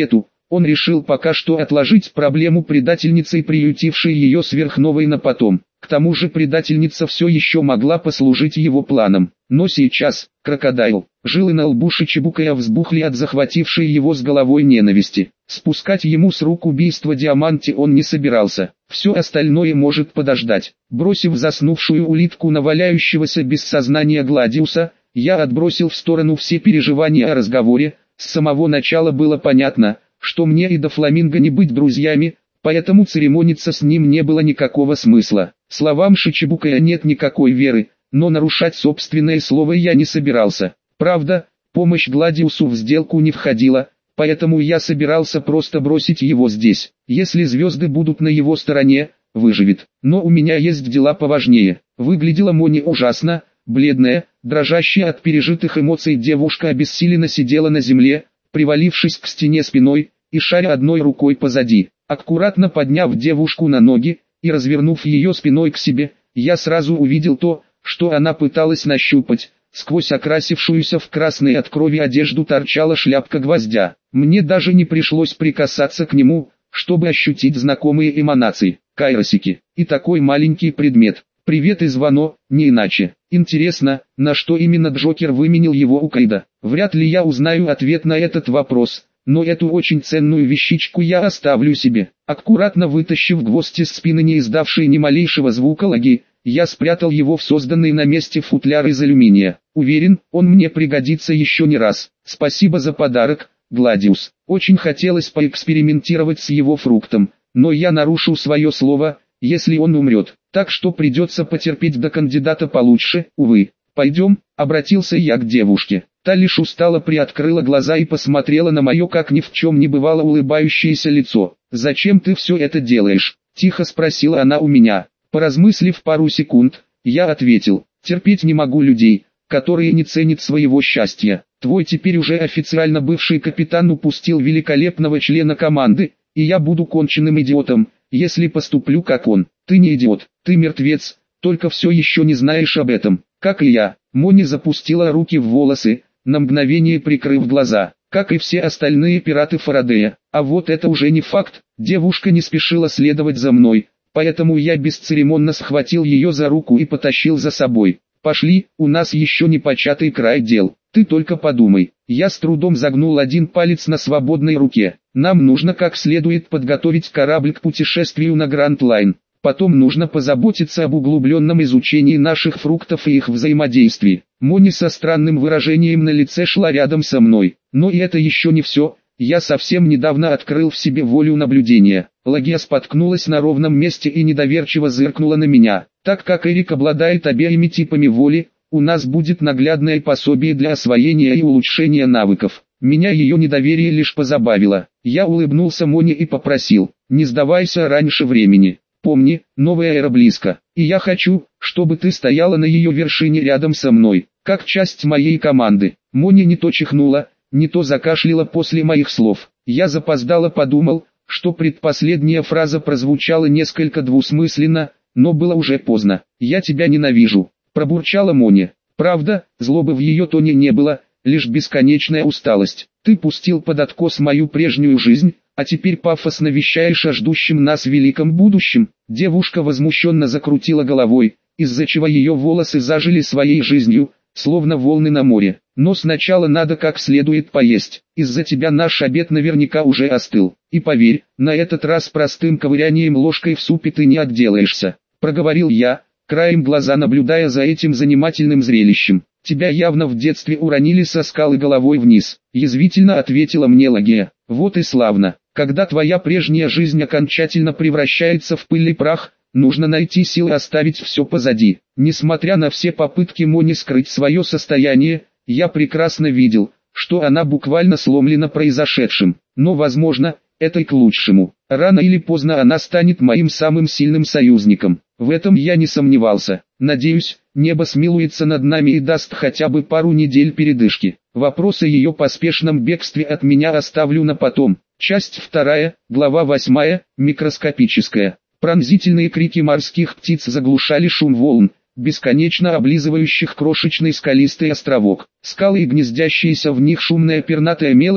Он решил пока что отложить проблему предательницы, приютившей ее сверхновой, на потом. К тому же предательница все еще могла послужить его планам. Но сейчас, крокодайл, жилы на лбу Шичибукая взбухли от захватившей его с головой ненависти. Спускать ему с рук убийство Диаманти он не собирался. Все остальное может подождать. Бросив заснувшую улитку на валяющегося без сознания Гладиуса, я отбросил в сторону все переживания о разговоре. С самого начала было понятно, что мне и до Фламинго не быть друзьями, поэтому церемониться с ним не было никакого смысла. Словам Шичибукая нет никакой веры, но нарушать собственное слово я не собирался. Правда, помощь Гладиусу в сделку не входила, поэтому я собирался просто бросить его здесь. Если звезды будут на его стороне, выживет. Но у меня есть дела поважнее. Выглядела Мони ужасно, бледная, дрожащая от пережитых эмоций девушка обессиленно сидела на земле, привалившись к стене спиной и шаря одной рукой позади. Аккуратно подняв девушку на ноги и развернув ее спиной к себе, я сразу увидел то, что она пыталась нащупать. Сквозь окрасившуюся в красной от крови одежду торчала шляпка гвоздя. Мне даже не пришлось прикасаться к нему, чтобы ощутить знакомые эманации. Кайросики. И такой маленький предмет. Привет из Вано, не иначе. Интересно, на что именно Джокер выменил его у Кайда? Вряд ли я узнаю ответ на этот вопрос, но эту очень ценную вещичку я оставлю себе. Аккуратно вытащив гвоздь из спины, не издавший ни малейшего звука лаги, я спрятал его в созданный на месте футляр из алюминия. Уверен, он мне пригодится еще не раз. Спасибо за подарок, Гладиус. Очень хотелось поэкспериментировать с его фруктом, но я нарушу свое слово, если он умрет. Так что придется потерпеть до кандидата получше, увы. «Пойдем», — обратился я к девушке. Та лишь устало приоткрыла глаза и посмотрела на мое как ни в чем не бывало улыбающееся лицо. «Зачем ты все это делаешь?» — тихо спросила она у меня. Поразмыслив пару секунд, я ответил: «Терпеть не могу людей, которые не ценят своего счастья. Твой теперь уже официально бывший капитан упустил великолепного члена команды, и я буду конченным идиотом, если поступлю как он. Ты не идиот, ты мертвец, только все еще не знаешь об этом, как и я». Мони запустила руки в волосы, на мгновение прикрыв глаза, как и все остальные пираты Фарадея. А вот это уже не факт. Девушка не спешила следовать за мной, поэтому я бесцеремонно схватил ее за руку и потащил за собой. «Пошли, у нас еще не початый край дел, ты только подумай». Я с трудом загнул один палец на свободной руке. «Нам нужно как следует подготовить корабль к путешествию на Гранд Лайн. Потом нужно позаботиться об углубленном изучении наших фруктов и их взаимодействии». Мони со странным выражением на лице шла рядом со мной. Но и это еще не все. Я совсем недавно открыл в себе волю наблюдения. Лагия споткнулась на ровном месте и недоверчиво зыркнула на меня. Так как Эрик обладает обеими типами воли, у нас будет наглядное пособие для освоения и улучшения навыков. Меня ее недоверие лишь позабавило. Я улыбнулся Мони и попросил: «Не сдавайся раньше времени. Помни, новая эра близко, и я хочу, чтобы ты стояла на ее вершине рядом со мной, как часть моей команды». Мони не то чихнула, не то закашляла после моих слов. Я запоздало подумал, что предпоследняя фраза прозвучала несколько двусмысленно, но было уже поздно. «Я тебя ненавижу», — пробурчала Мони. Правда, злобы в ее тоне не было, лишь бесконечная усталость. «Ты пустил под откос мою прежнюю жизнь, а теперь пафосно вещаешь о ждущем нас великом будущем». Девушка возмущенно закрутила головой, из-за чего ее волосы зажили своей жизнью, словно волны на море. «Но сначала надо как следует поесть. Из-за тебя наш обед наверняка уже остыл. И поверь, на этот раз простым ковырянием ложкой в супе ты не отделаешься», — проговорил я, краем глаза наблюдая за этим занимательным зрелищем. «Тебя явно в детстве уронили со скалы головой вниз», — язвительно ответила мне Лагия. «Вот и славно. Когда твоя прежняя жизнь окончательно превращается в пыль и прах, нужно найти силы оставить все позади». Несмотря на все попытки Мони скрыть свое состояние, я прекрасно видел, что она буквально сломлена произошедшим. Но возможно, это и к лучшему. Рано или поздно она станет моим самым сильным союзником. В этом я не сомневался. Надеюсь, небо смилуется над нами и даст хотя бы пару недель передышки. Вопросы о ее поспешном бегстве от меня оставлю на потом. Часть вторая, глава восьмая, микроскопическая. Пронзительные крики морских птиц заглушали шум волн, бесконечно облизывающих крошечный скалистый островок. Скалы и гнездящаяся в них шумная пернатая мелочь,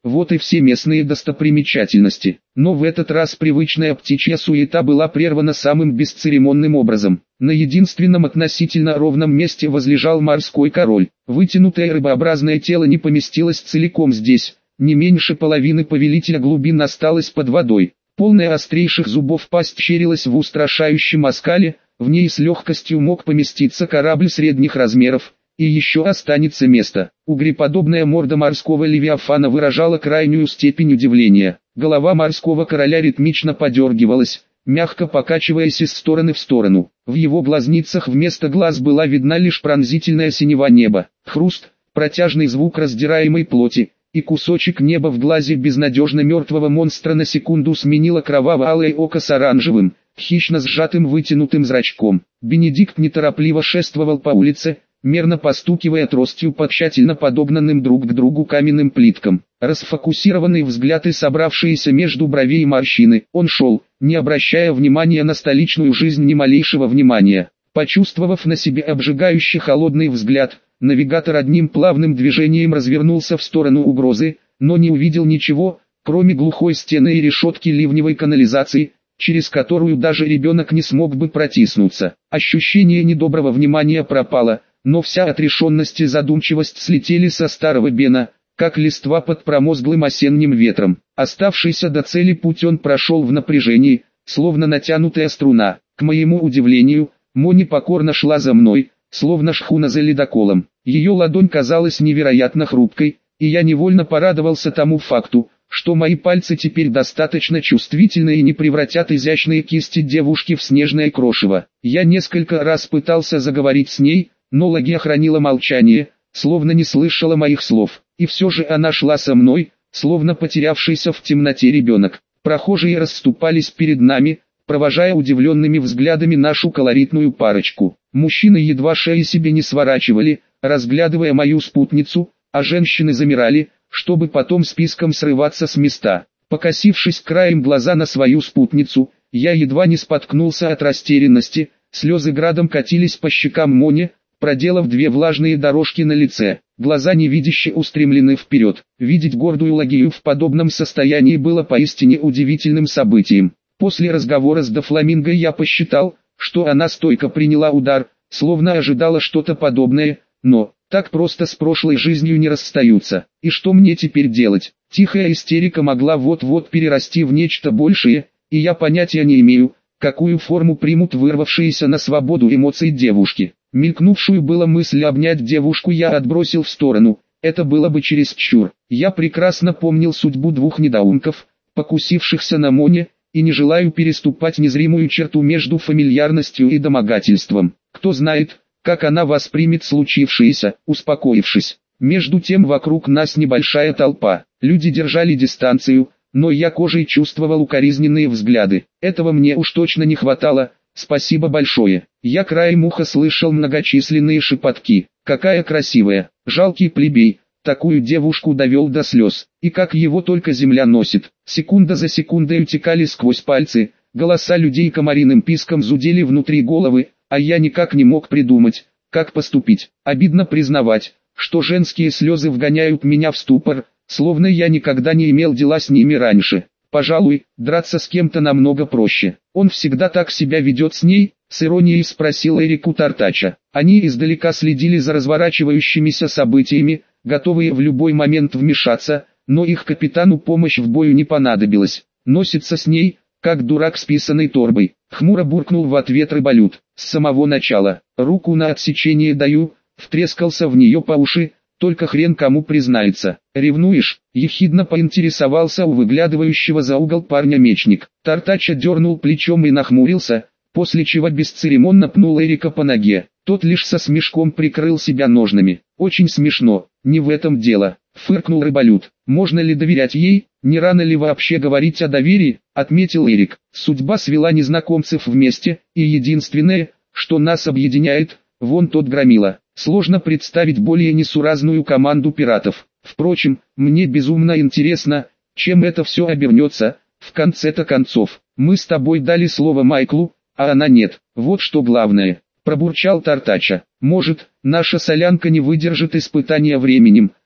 вот и все местные достопримечательности. Но в этот раз привычная птичья суета была прервана самым бесцеремонным образом. На единственном относительно ровном месте возлежал морской король. Вытянутое рыбообразное тело не поместилось целиком здесь, не меньше половины повелителя глубин осталось под водой. Полная острейших зубов пасть щерилась в устрашающем оскале, в ней с легкостью мог поместиться корабль средних размеров. И еще останется место. Угреподобная морда морского левиафана выражала крайнюю степень удивления. Голова морского короля ритмично подергивалась, мягко покачиваясь из стороны в сторону. В его глазницах вместо глаз была видна лишь пронзительная синева неба. Хруст, протяжный звук раздираемой плоти, и кусочек неба в глазе безнадежно мертвого монстра на секунду сменило кроваво-алое око с оранжевым, хищно сжатым вытянутым зрачком. Бенедикт неторопливо шествовал по улице, мерно постукивая тростью по тщательно подогнанным друг к другу каменным плиткам. Расфокусированный взгляд и собравшиеся между бровей морщины, он шел, не обращая внимания на столичную жизнь, ни малейшего внимания. Почувствовав на себе обжигающий холодный взгляд, навигатор одним плавным движением развернулся в сторону угрозы, но не увидел ничего, кроме глухой стены и решетки ливневой канализации, через которую даже ребенок не смог бы протиснуться. Ощущение недоброго внимания пропало, но вся отрешенность и задумчивость слетели со старого Бена, как листва под промозглым осенним ветром. Оставшийся до цели путь он прошел в напряжении, словно натянутая струна. К моему удивлению, Мони покорно шла за мной, словно шхуна за ледоколом. Ее ладонь казалась невероятно хрупкой, и я невольно порадовался тому факту, что мои пальцы теперь достаточно чувствительны и не превратят изящные кисти девушки в снежное крошево. Я несколько раз пытался заговорить с ней, но Лагия хранила молчание, словно не слышала моих слов. И все же она шла со мной, словно потерявшийся в темноте ребенок. Прохожие расступались перед нами, провожая удивленными взглядами нашу колоритную парочку. Мужчины едва шеи себе не сворачивали, разглядывая мою спутницу, а женщины замирали, чтобы потом списком срываться с места. Покосившись краем глаза на свою спутницу, я едва не споткнулся от растерянности, слезы градом катились по щекам Мони, проделав две влажные дорожки на лице. Глаза невидяще устремлены вперед. Видеть гордую Лагию в подобном состоянии было поистине удивительным событием. После разговора с Дофламинго я посчитал, что она стойко приняла удар, словно ожидала что-то подобное, но так просто с прошлой жизнью не расстаются. И что мне теперь делать? Тихая истерика могла вот-вот перерасти в нечто большее, и я понятия не имею, какую форму примут вырвавшиеся на свободу эмоции девушки. Мелькнувшую было мысль обнять девушку я отбросил в сторону, это было бы чересчур. Я прекрасно помнил судьбу двух недоумков, покусившихся на Моне, и не желаю переступать незримую черту между фамильярностью и домогательством. Кто знает, как она воспримет случившееся, успокоившись. Между тем вокруг нас небольшая толпа, люди держали дистанцию, но я кожей чувствовал укоризненные взгляды. Этого мне уж точно не хватало. Спасибо большое. Я краем уха слышал многочисленные шепотки. Какая красивая, жалкий плебей, такую девушку довел до слез. И как его только земля носит. Секунда за секундой утекали сквозь пальцы, голоса людей комариным писком зудели внутри головы, а я никак не мог придумать, как поступить. Обидно признавать, что женские слезы вгоняют меня в ступор, словно я никогда не имел дела с ними раньше. Пожалуй, драться с кем-то намного проще. Он всегда так себя ведет с ней, с иронией спросил Эрик у Тартача. Они издалека следили за разворачивающимися событиями, готовые в любой момент вмешаться, но их капитану помощь в бою не понадобилась. Носится с ней, как дурак с писаной торбой. Хмуро буркнул в ответ рыболюд. С самого начала. Руку на отсечение даю, втрескался в нее по уши. Только хрен кому признается. Ревнуешь? Ехидно поинтересовался у выглядывающего за угол парня мечник. Тартача дернул плечом и нахмурился, после чего бесцеремонно пнул Эрика по ноге. Тот лишь со смешком прикрыл себя ножнами. Очень смешно, не в этом дело, фыркнул рыболюд. Можно ли доверять ей, не рано ли вообще говорить о доверии, отметил Эрик. Судьба свела незнакомцев вместе, и единственное, что нас объединяет, вон тот громила. Сложно представить более несуразную команду пиратов. Впрочем, мне безумно интересно, чем это все обернется, в конце-то концов. Мы с тобой дали слово Майклу, а она нет. Вот что главное. Пробурчал Тартача. Может, наша солянка не выдержит испытания временем,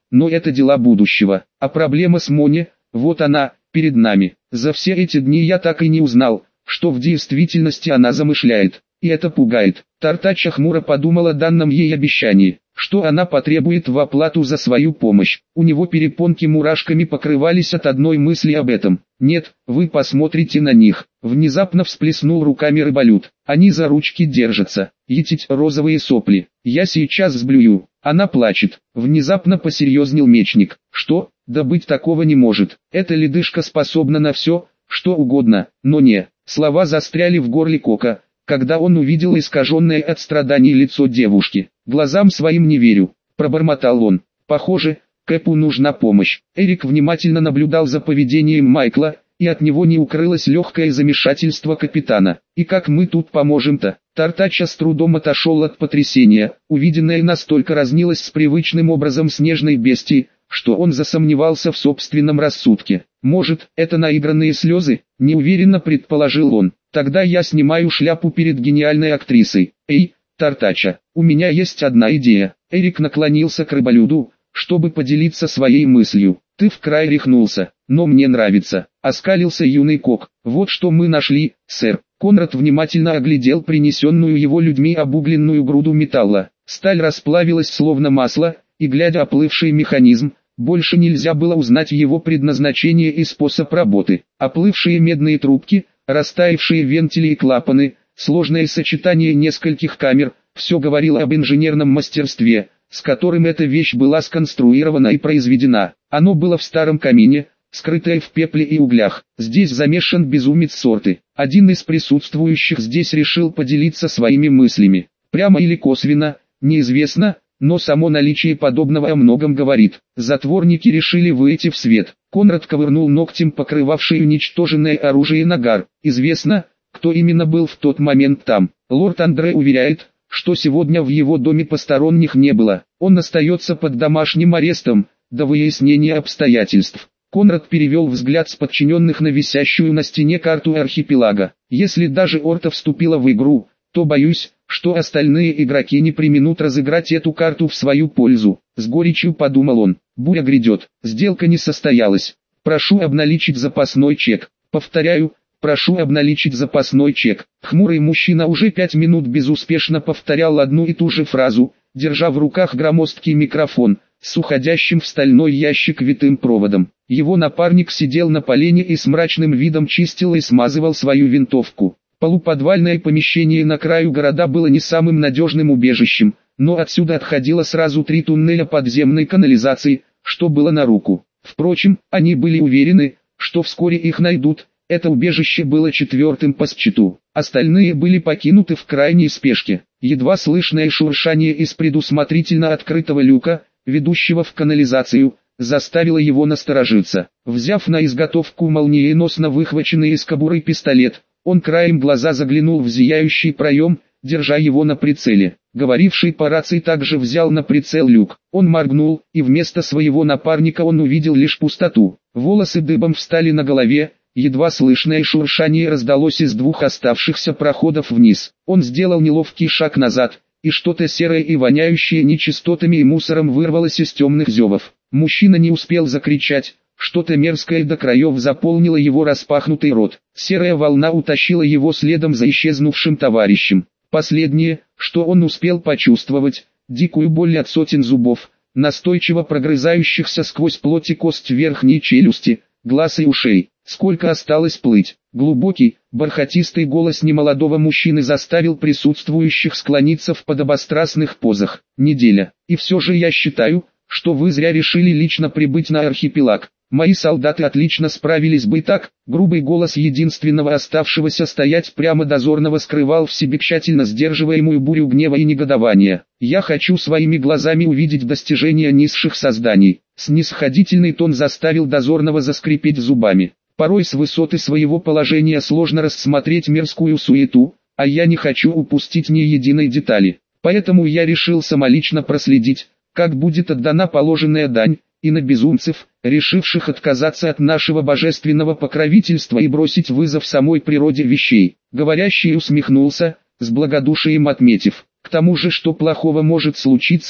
но это дела будущего. А проблема с Мони, вот она, перед нами. За все эти дни я так и не узнал, что в действительности она замышляет. И это пугает. Тартача хмуро подумала о данном ей обещании, что она потребует в оплату за свою помощь. У него перепонки мурашками покрывались от одной мысли об этом. «Нет, вы посмотрите на них», — внезапно всплеснул руками рыболюд. «Они за ручки держатся, етить розовые сопли. Я сейчас сблюю». Она плачет. Внезапно посерьезнел мечник. «Что? Да быть такого не может. Эта ледышка способна на все, что угодно, но не». Слова застряли в горле Кока, когда он увидел искаженное от страданий лицо девушки. «Глазам своим не верю», — пробормотал он. «Похоже, Кэпу нужна помощь». Эрик внимательно наблюдал за поведением Майкла, и от него не укрылось легкое замешательство капитана. «И как мы тут поможем-то?» Тартача с трудом отошел от потрясения. Увиденное настолько разнилось с привычным образом снежной бестии, что он засомневался в собственном рассудке. «Может, это наигранные слезы?» – неуверенно предположил он. «Тогда я снимаю шляпу перед гениальной актрисой. Эй, Тартача, у меня есть одна идея». Эрик наклонился к рыболюду, чтобы поделиться своей мыслью. «Ты в край рехнулся, но мне нравится», — оскалился юный Кок. «Вот что мы нашли, сэр». Конрад внимательно оглядел принесенную его людьми обугленную груду металла. Сталь расплавилась словно масло, и глядя оплывший механизм, больше нельзя было узнать его предназначение и способ работы. Оплывшие медные трубки, растаявшие вентили и клапаны, сложное сочетание нескольких камер, все говорило об инженерном мастерстве, с которым эта вещь была сконструирована и произведена. Оно было в старом камине, скрытое в пепле и углях. Здесь замешан безумец сорты. Один из присутствующих здесь решил поделиться своими мыслями. Прямо или косвенно, неизвестно, но само наличие подобного о многом говорит. Затворники решили выйти в свет. Конрад ковырнул ногтем покрывавший уничтоженное оружие нагар. Известно, кто именно был в тот момент там. Лорд Андре уверяет, что сегодня в его доме посторонних не было. Он остается под домашним арестом, до выяснения обстоятельств. Конрад перевел взгляд с подчиненных на висящую на стене карту архипелага. Если даже Орта вступила в игру, то боюсь, что остальные игроки не преминут разыграть эту карту в свою пользу. С горечью подумал он. Буря грядет. Сделка не состоялась. Прошу обналичить запасной чек. Повторяю, прошу обналичить запасной чек. Хмурый мужчина уже пять минут безуспешно повторял одну и ту же фразу, держа в руках громоздкий микрофон, с уходящим в стальной ящик витым проводом. Его напарник сидел на полене и с мрачным видом чистил и смазывал свою винтовку. Полуподвальное помещение на краю города было не самым надежным убежищем, но отсюда отходило сразу три туннеля подземной канализации, что было на руку. Впрочем, они были уверены, что вскоре их найдут. Это убежище было четвертым по счету. Остальные были покинуты в крайней спешке. Едва слышное шуршание из предусмотрительно открытого люка, ведущего в канализацию, заставило его насторожиться. Взяв на изготовку молниеносно выхваченный из кобуры пистолет, он краем глаза заглянул в зияющий проем, держа его на прицеле. Говоривший по рации также взял на прицел люк. Он моргнул, и вместо своего напарника он увидел лишь пустоту. Волосы дыбом встали на голове, едва слышное шуршание раздалось из двух оставшихся проходов вниз. Он сделал неловкий шаг назад, и что-то серое и воняющее нечистотами и мусором вырвалось из темных зевов. Мужчина не успел закричать. Что-то мерзкое до краев заполнило его распахнутый рот. Серая волна утащила его следом за исчезнувшим товарищем. Последнее, что он успел почувствовать, дикую боль от сотен зубов, настойчиво прогрызающихся сквозь плоть и кость верхней челюсти, глаз и ушей. Сколько осталось плыть? Глубокий, бархатистый голос немолодого мужчины заставил присутствующих склониться в подобострастных позах. Неделя. И все же я считаю, что вы зря решили лично прибыть на архипелаг. Мои солдаты отлично справились бы и так. Грубый голос единственного оставшегося стоять прямо дозорного скрывал в себе тщательно сдерживаемую бурю гнева и негодования. Я хочу своими глазами увидеть достижения низших созданий. Снисходительный тон заставил дозорного заскрипеть зубами. Порой с высоты своего положения сложно рассмотреть мерзкую суету, а я не хочу упустить ни единой детали. Поэтому я решил самолично проследить, как будет отдана положенная дань, и на безумцев, решивших отказаться от нашего божественного покровительства и бросить вызов самой природе вещей. Говорящий усмехнулся, с благодушием отметив: к тому же, что плохого может случиться,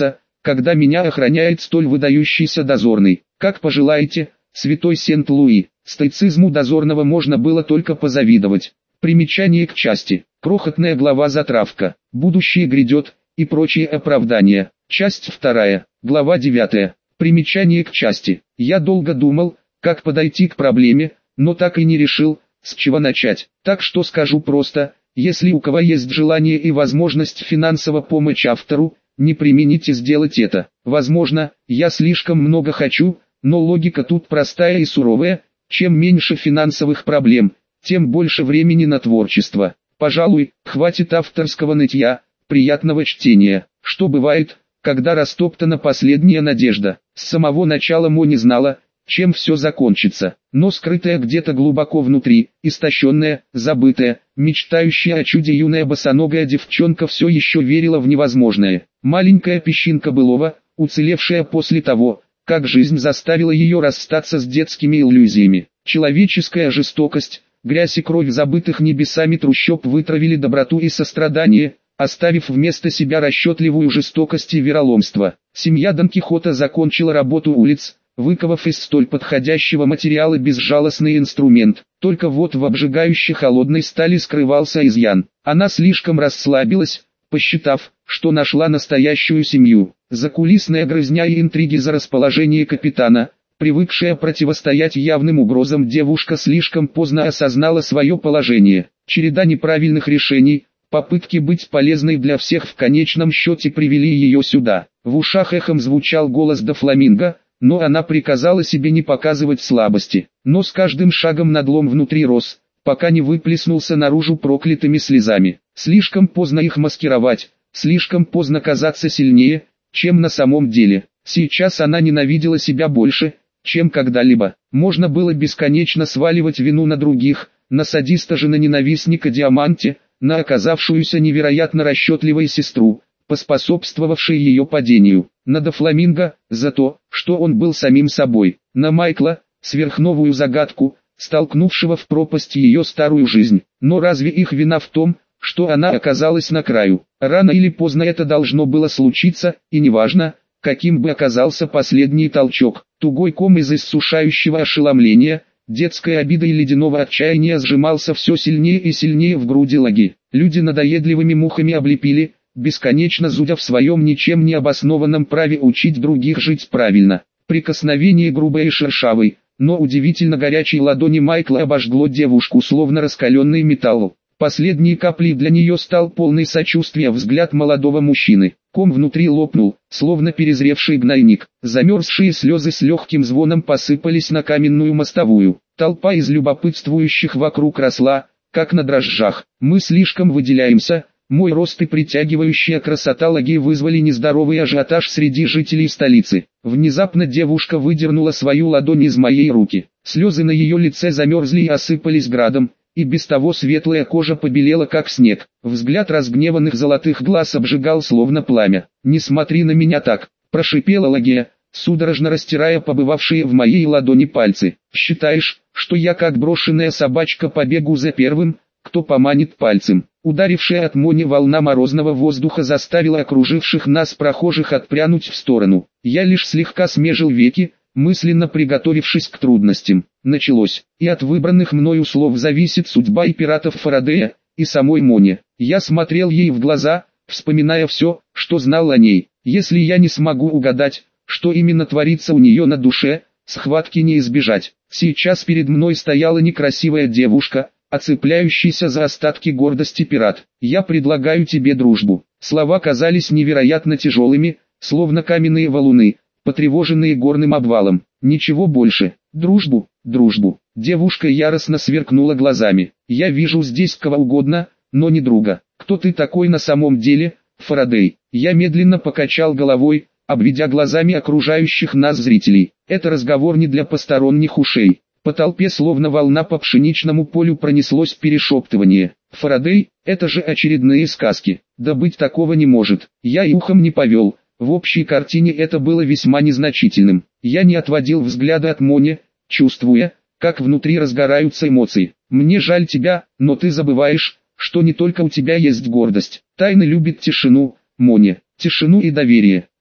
когда меня охраняет столь выдающийся дозорный. Как пожелаете, святой Сент-Луи. Стоицизму дозорного можно было только позавидовать. Примечание к части. Крохотная глава затравка. Будущее грядет и прочие оправдания. Часть вторая. Глава девятая. Примечание к части. Я долго думал, как подойти к проблеме, но так и не решил, с чего начать. Так что скажу просто, если у кого есть желание и возможность финансово помочь автору, не премините сделать это. Возможно, я слишком много хочу, но логика тут простая и суровая. Чем меньше финансовых проблем, тем больше времени на творчество. Пожалуй, хватит авторского нытья, приятного чтения. Что бывает, когда растоптана последняя надежда? С самого начала Мо не знала, чем все закончится, но скрытая где-то глубоко внутри, истощенная, забытая, мечтающая о чуде юная босоногая девчонка все еще верила в невозможное. Маленькая песчинка былого, уцелевшая после того, как жизнь заставила ее расстаться с детскими иллюзиями. Человеческая жестокость, грязь и кровь забытых небесами трущоб вытравили доброту и сострадание, оставив вместо себя расчетливую жестокость и вероломство. Семья Дон Кихота закончила работу улиц, выковав из столь подходящего материала безжалостный инструмент. Только вот в обжигающей холодной стали скрывался изъян. Она слишком расслабилась, посчитав, что нашла настоящую семью. Закулисная грызня и интриги за расположение капитана, привыкшая противостоять явным угрозам, девушка слишком поздно осознала свое положение. Череда неправильных решений, попытки быть полезной для всех в конечном счете привели ее сюда. В ушах эхом звучал голос Дофламинго, но она приказала себе не показывать слабости. Но с каждым шагом надлом внутри рос, пока не выплеснулся наружу проклятыми слезами. Слишком поздно их маскировать, слишком поздно казаться сильнее, чем на самом деле. Сейчас она ненавидела себя больше, чем когда-либо. Можно было бесконечно сваливать вину на других, на садиста же, на ненавистника Диаманте, на оказавшуюся невероятно расчетливой сестру, поспособствовавшей ее падению, на Дофламинго, за то, что он был самим собой, на Майкла, сверхновую загадку, столкнувшего в пропасть ее старую жизнь. Но разве их вина в том, что она оказалась на краю? Рано или поздно это должно было случиться, и неважно, каким бы оказался последний толчок. Тугой ком из иссушающего ошеломления, детской обиды и ледяного отчаяния сжимался все сильнее и сильнее в груди Лаги. Люди надоедливыми мухами облепили, бесконечно зудя в своем ничем не обоснованном праве учить других жить правильно. Прикосновение грубой и шершавой, но удивительно горячей ладони Майкла обожгло девушку словно раскаленный металл. Последней каплей для нее стал полный сочувствия взгляд молодого мужчины. Ком внутри лопнул, словно перезревший гнойник. Замерзшие слезы с легким звоном посыпались на каменную мостовую. Толпа из любопытствующих вокруг росла, как на дрожжах. Мы слишком выделяемся. Мой рост и притягивающая красота Лаги вызвали нездоровый ажиотаж среди жителей столицы. Внезапно девушка выдернула свою ладонь из моей руки. Слезы на ее лице замерзли и осыпались градом, и без того светлая кожа побелела как снег. Взгляд разгневанных золотых глаз обжигал словно пламя. «Не смотри на меня так», – прошипела Лагия, судорожно растирая побывавшие в моей ладони пальцы. «Считаешь, что я как брошенная собачка побегу за первым, кто поманит пальцем?» Ударившая от Мони волна морозного воздуха заставила окруживших нас прохожих отпрянуть в сторону. Я лишь слегка смежил веки, мысленно приготовившись к трудностям. Началось, и от выбранных мною слов зависит судьба и пиратов Фарадея, и самой Мони. Я смотрел ей в глаза, вспоминая все, что знал о ней. Если я не смогу угадать, что именно творится у нее на душе, схватки не избежать. Сейчас перед мной стояла некрасивая девушка, оцепляющийся за остатки гордости пират. «Я предлагаю тебе дружбу». Слова казались невероятно тяжелыми, словно каменные валуны, потревоженные горным обвалом. Ничего больше. Дружбу, дружбу. Девушка яростно сверкнула глазами. «Я вижу здесь кого угодно, но не друга. Кто ты такой на самом деле, Фарадей?» Я медленно покачал головой, обведя глазами окружающих нас зрителей. «Это разговор не для посторонних ушей». По толпе словно волна по пшеничному полю пронеслось перешептывание. «Фарадей, это же очередные сказки. Да быть такого не может». Я и ухом не повел. В общей картине это было весьма незначительным. Я не отводил взгляда от Мони, чувствуя, как внутри разгораются эмоции. «Мне жаль тебя, но ты забываешь, что не только у тебя есть гордость. Тайна любит тишину, Мони, тишину и доверие».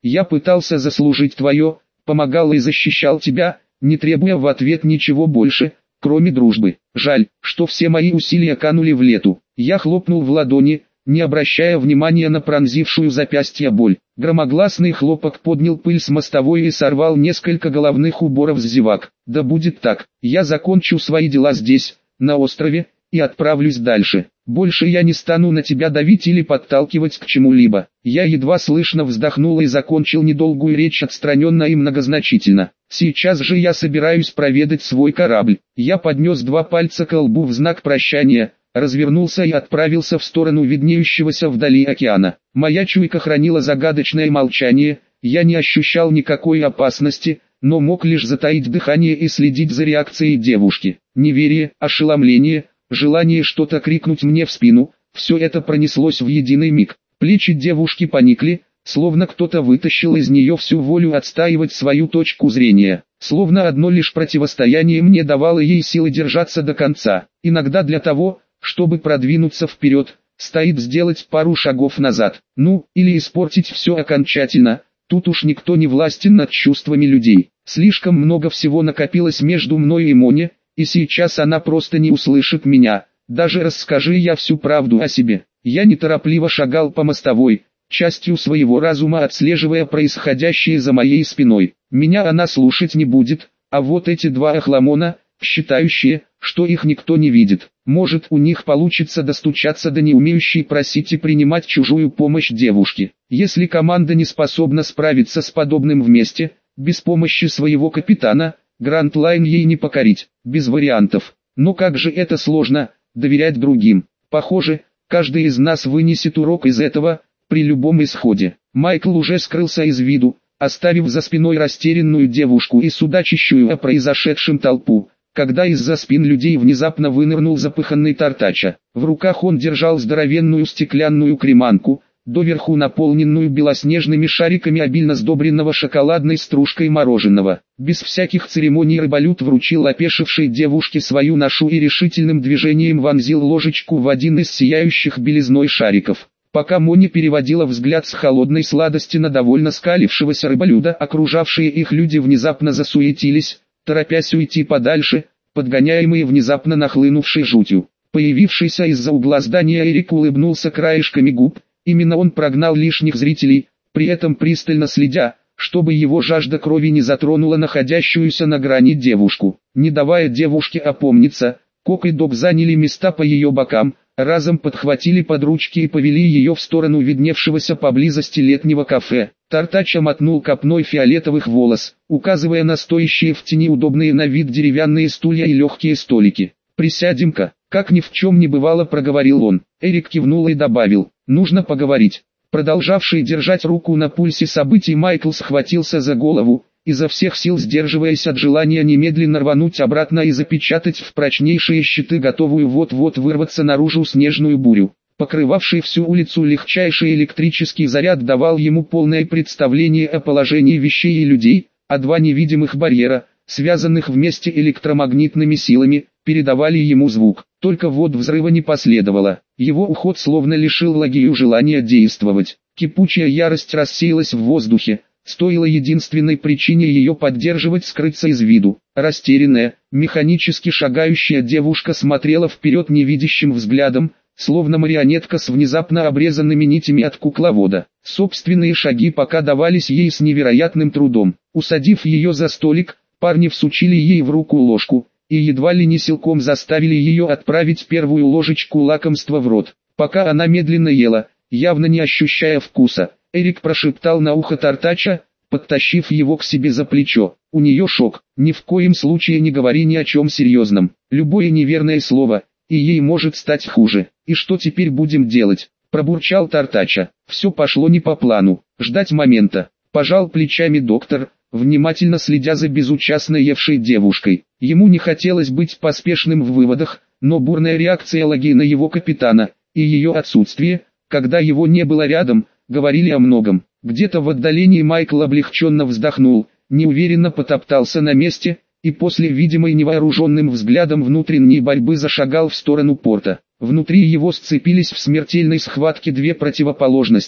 Я пытался заслужить твое, помогал и защищал тебя, не требуя в ответ ничего больше, кроме дружбы. Жаль, что все мои усилия канули в лету. Я хлопнул в ладони, не обращая внимания на пронзившую запястье боль. Громогласный хлопок поднял пыль с мостовой и сорвал несколько головных уборов с зевак. Да будет так, я закончу свои дела здесь, на острове, и отправлюсь дальше. Больше я не стану на тебя давить или подталкивать к чему-либо. Я едва слышно вздохнул и закончил недолгую речь отстраненно и многозначительно. Сейчас же я собираюсь проведать свой корабль. Я поднес два пальца к лбу в знак прощания, развернулся и отправился в сторону виднеющегося вдали океана. Моя чуйка хранила загадочное молчание, я не ощущал никакой опасности, но мог лишь затаить дыхание и следить за реакцией девушки. Неверие, ошеломление, желание что-то крикнуть мне в спину, все это пронеслось в единый миг. Плечи девушки поникли, словно кто-то вытащил из нее всю волю отстаивать свою точку зрения. Словно одно лишь противостояние мне давало ей силы держаться до конца. Иногда для того, чтобы продвинуться вперед, стоит сделать пару шагов назад. Ну, или испортить все окончательно. Тут уж никто не властен над чувствами людей. Слишком много всего накопилось между мной и Моне, и сейчас она просто не услышит меня. Даже расскажи я всю правду о себе. Я неторопливо шагал по мостовой, частью своего разума отслеживая происходящее за моей спиной. Меня она слушать не будет, а вот эти два охламона, считающие, что их никто не видит. Может, у них получится достучаться до неумеющей просить и принимать чужую помощь девушки. Если команда не способна справиться с подобным вместе, без помощи своего капитана, Гранд Лайн ей не покорить, без вариантов. Но как же это сложно, доверять другим. Похоже, каждый из нас вынесет урок из этого, при любом исходе. Майкл уже скрылся из виду, оставив за спиной растерянную девушку и судачащую о произошедшем толпу, когда из-за спин людей внезапно вынырнул запыханный Тартача. В руках он держал здоровенную стеклянную креманку, доверху наполненную белоснежными шариками обильно сдобренного шоколадной стружкой мороженого. Без всяких церемоний рыболюд вручил опешившей девушке свою ношу и решительным движением вонзил ложечку в один из сияющих белизной шариков. Пока Мони переводила взгляд с холодной сладости на довольно скалившегося рыболюда, окружавшие их люди внезапно засуетились, торопясь уйти подальше, подгоняемые внезапно нахлынувшей жутью. Появившийся из-за угла здания Эрик улыбнулся краешками губ. Именно он прогнал лишних зрителей, при этом пристально следя, чтобы его жажда крови не затронула находящуюся на грани девушку. Не давая девушке опомниться, Кок и Док заняли места по ее бокам, разом подхватили под ручки и повели ее в сторону видневшегося поблизости летнего кафе. Тартача мотнул копной фиолетовых волос, указывая на стоящие в тени удобные на вид деревянные стулья и легкие столики. «Присядем-ка», как ни в чем не бывало, проговорил он. Эрик кивнул и добавил: «Нужно поговорить». Продолжавший держать руку на пульсе событий, Майкл схватился за голову, изо всех сил сдерживаясь от желания немедленно рвануть обратно и запечатать в прочнейшие щиты готовую вот-вот вырваться наружу снежную бурю. Покрывавший всю улицу легчайший электрический заряд давал ему полное представление о положении вещей и людей, а два невидимых барьера, связанных вместе электромагнитными силами, передавали ему звук. Только вот взрыва не последовало. Его уход словно лишил Лагию желания действовать. Кипучая ярость рассеялась в воздухе, стоило единственной причине ее поддерживать скрыться из виду. Растерянная, механически шагающая девушка смотрела вперед невидящим взглядом, словно марионетка с внезапно обрезанными нитями от кукловода. Собственные шаги пока давались ей с невероятным трудом. Усадив ее за столик, парни всучили ей в руку ложку и едва ли не силком заставили ее отправить первую ложечку лакомства в рот. Пока она медленно ела, явно не ощущая вкуса, Эрик прошептал на ухо Тартача, подтащив его к себе за плечо: «У нее шок, ни в коем случае не говори ни о чем серьезном. Любое неверное слово, и ей может стать хуже. И что теперь будем делать?» Пробурчал Тартача. «Все пошло не по плану. Ждать момента». Пожал плечами доктор, внимательно следя за безучастно евшей девушкой. Ему не хотелось быть поспешным в выводах, но бурная реакция Лаги на его капитана и ее отсутствие, когда его не было рядом, говорили о многом. Где-то в отдалении Майкл облегченно вздохнул, неуверенно потоптался на месте и после видимой невооруженным взглядом внутренней борьбы зашагал в сторону порта. Внутри его сцепились в смертельной схватке две противоположности,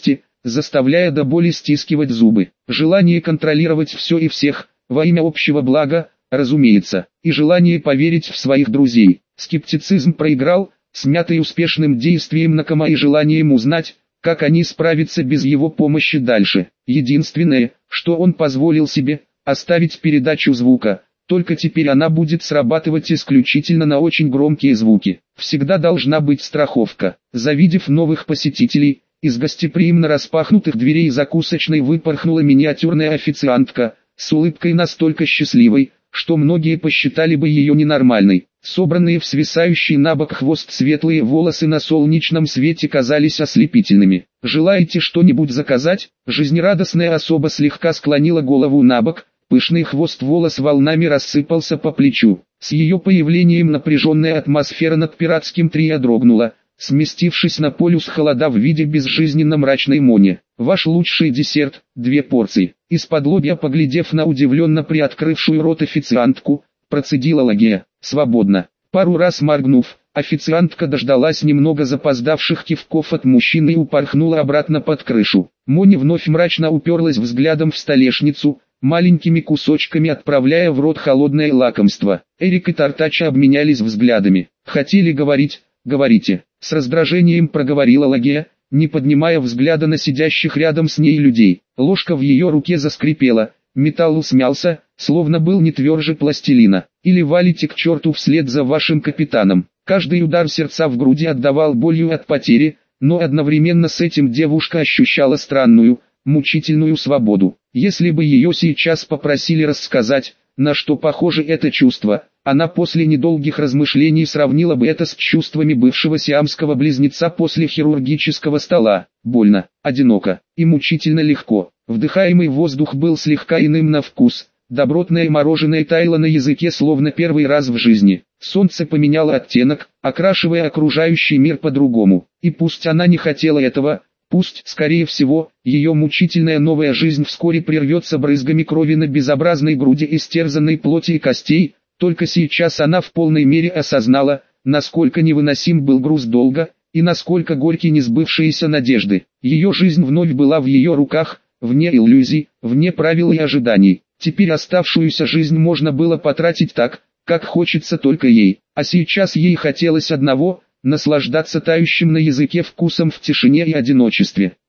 заставляя до боли стискивать зубы. Желание контролировать все и всех, во имя общего блага, разумеется, и желание поверить в своих друзей. Скептицизм проиграл, смятый успешным действием Накама и желанием узнать, как они справятся без его помощи дальше. Единственное, что он позволил себе, оставить передачу звука, только теперь она будет срабатывать исключительно на очень громкие звуки. Всегда должна быть страховка. Завидев новых посетителей, из гостеприимно распахнутых дверей закусочной выпорхнула миниатюрная официантка, с улыбкой настолько счастливой, что многие посчитали бы ее ненормальной. Собранные в свисающий на бок хвост светлые волосы на солнечном свете казались ослепительными. «Желаете что-нибудь заказать?» Жизнерадостная особа слегка склонила голову на бок, пышный хвост волос волнами рассыпался по плечу. С ее появлением напряженная атмосфера над пиратским трио дрогнула, сместившись на полюс холода в виде безжизненно-мрачной вони. «Ваш лучший десерт, две порции». Из-под-лобья поглядев на удивленно приоткрывшую рот официантку, процедила Лагия. «Свободно». Пару раз моргнув, официантка дождалась немного запоздавших кивков от мужчины и упорхнула обратно под крышу. Мони вновь мрачно уперлась взглядом в столешницу, маленькими кусочками отправляя в рот холодное лакомство. Эрик и Тартача обменялись взглядами. «Хотели говорить? Говорите». С раздражением проговорила Лагия, не поднимая взгляда на сидящих рядом с ней людей. Ложка в ее руке заскрипела, металл смялся, словно был не тверже пластилина. «Или валите к черту вслед за вашим капитаном». Каждый удар сердца в груди отдавал болью от потери, но одновременно с этим девушка ощущала странную, мучительную свободу. Если бы ее сейчас попросили рассказать, на что похоже это чувство, она после недолгих размышлений сравнила бы это с чувствами бывшего сиамского близнеца после хирургического стола. Больно, одиноко и мучительно легко. Вдыхаемый воздух был слегка иным на вкус. Добротное мороженое таяло на языке словно первый раз в жизни. Солнце поменяло оттенок, окрашивая окружающий мир по-другому. И пусть она не хотела этого, пусть, скорее всего, ее мучительная новая жизнь вскоре прервется брызгами крови на безобразной груди истерзанной плоти и костей, только сейчас она в полной мере осознала, насколько невыносим был груз долга, и насколько горьки несбывшиеся надежды. Ее жизнь вновь была в ее руках, вне иллюзий, вне правил и ожиданий. Теперь оставшуюся жизнь можно было потратить так, как хочется только ей, а сейчас ей хотелось одного – наслаждаться тающим на языке вкусом в тишине и одиночестве.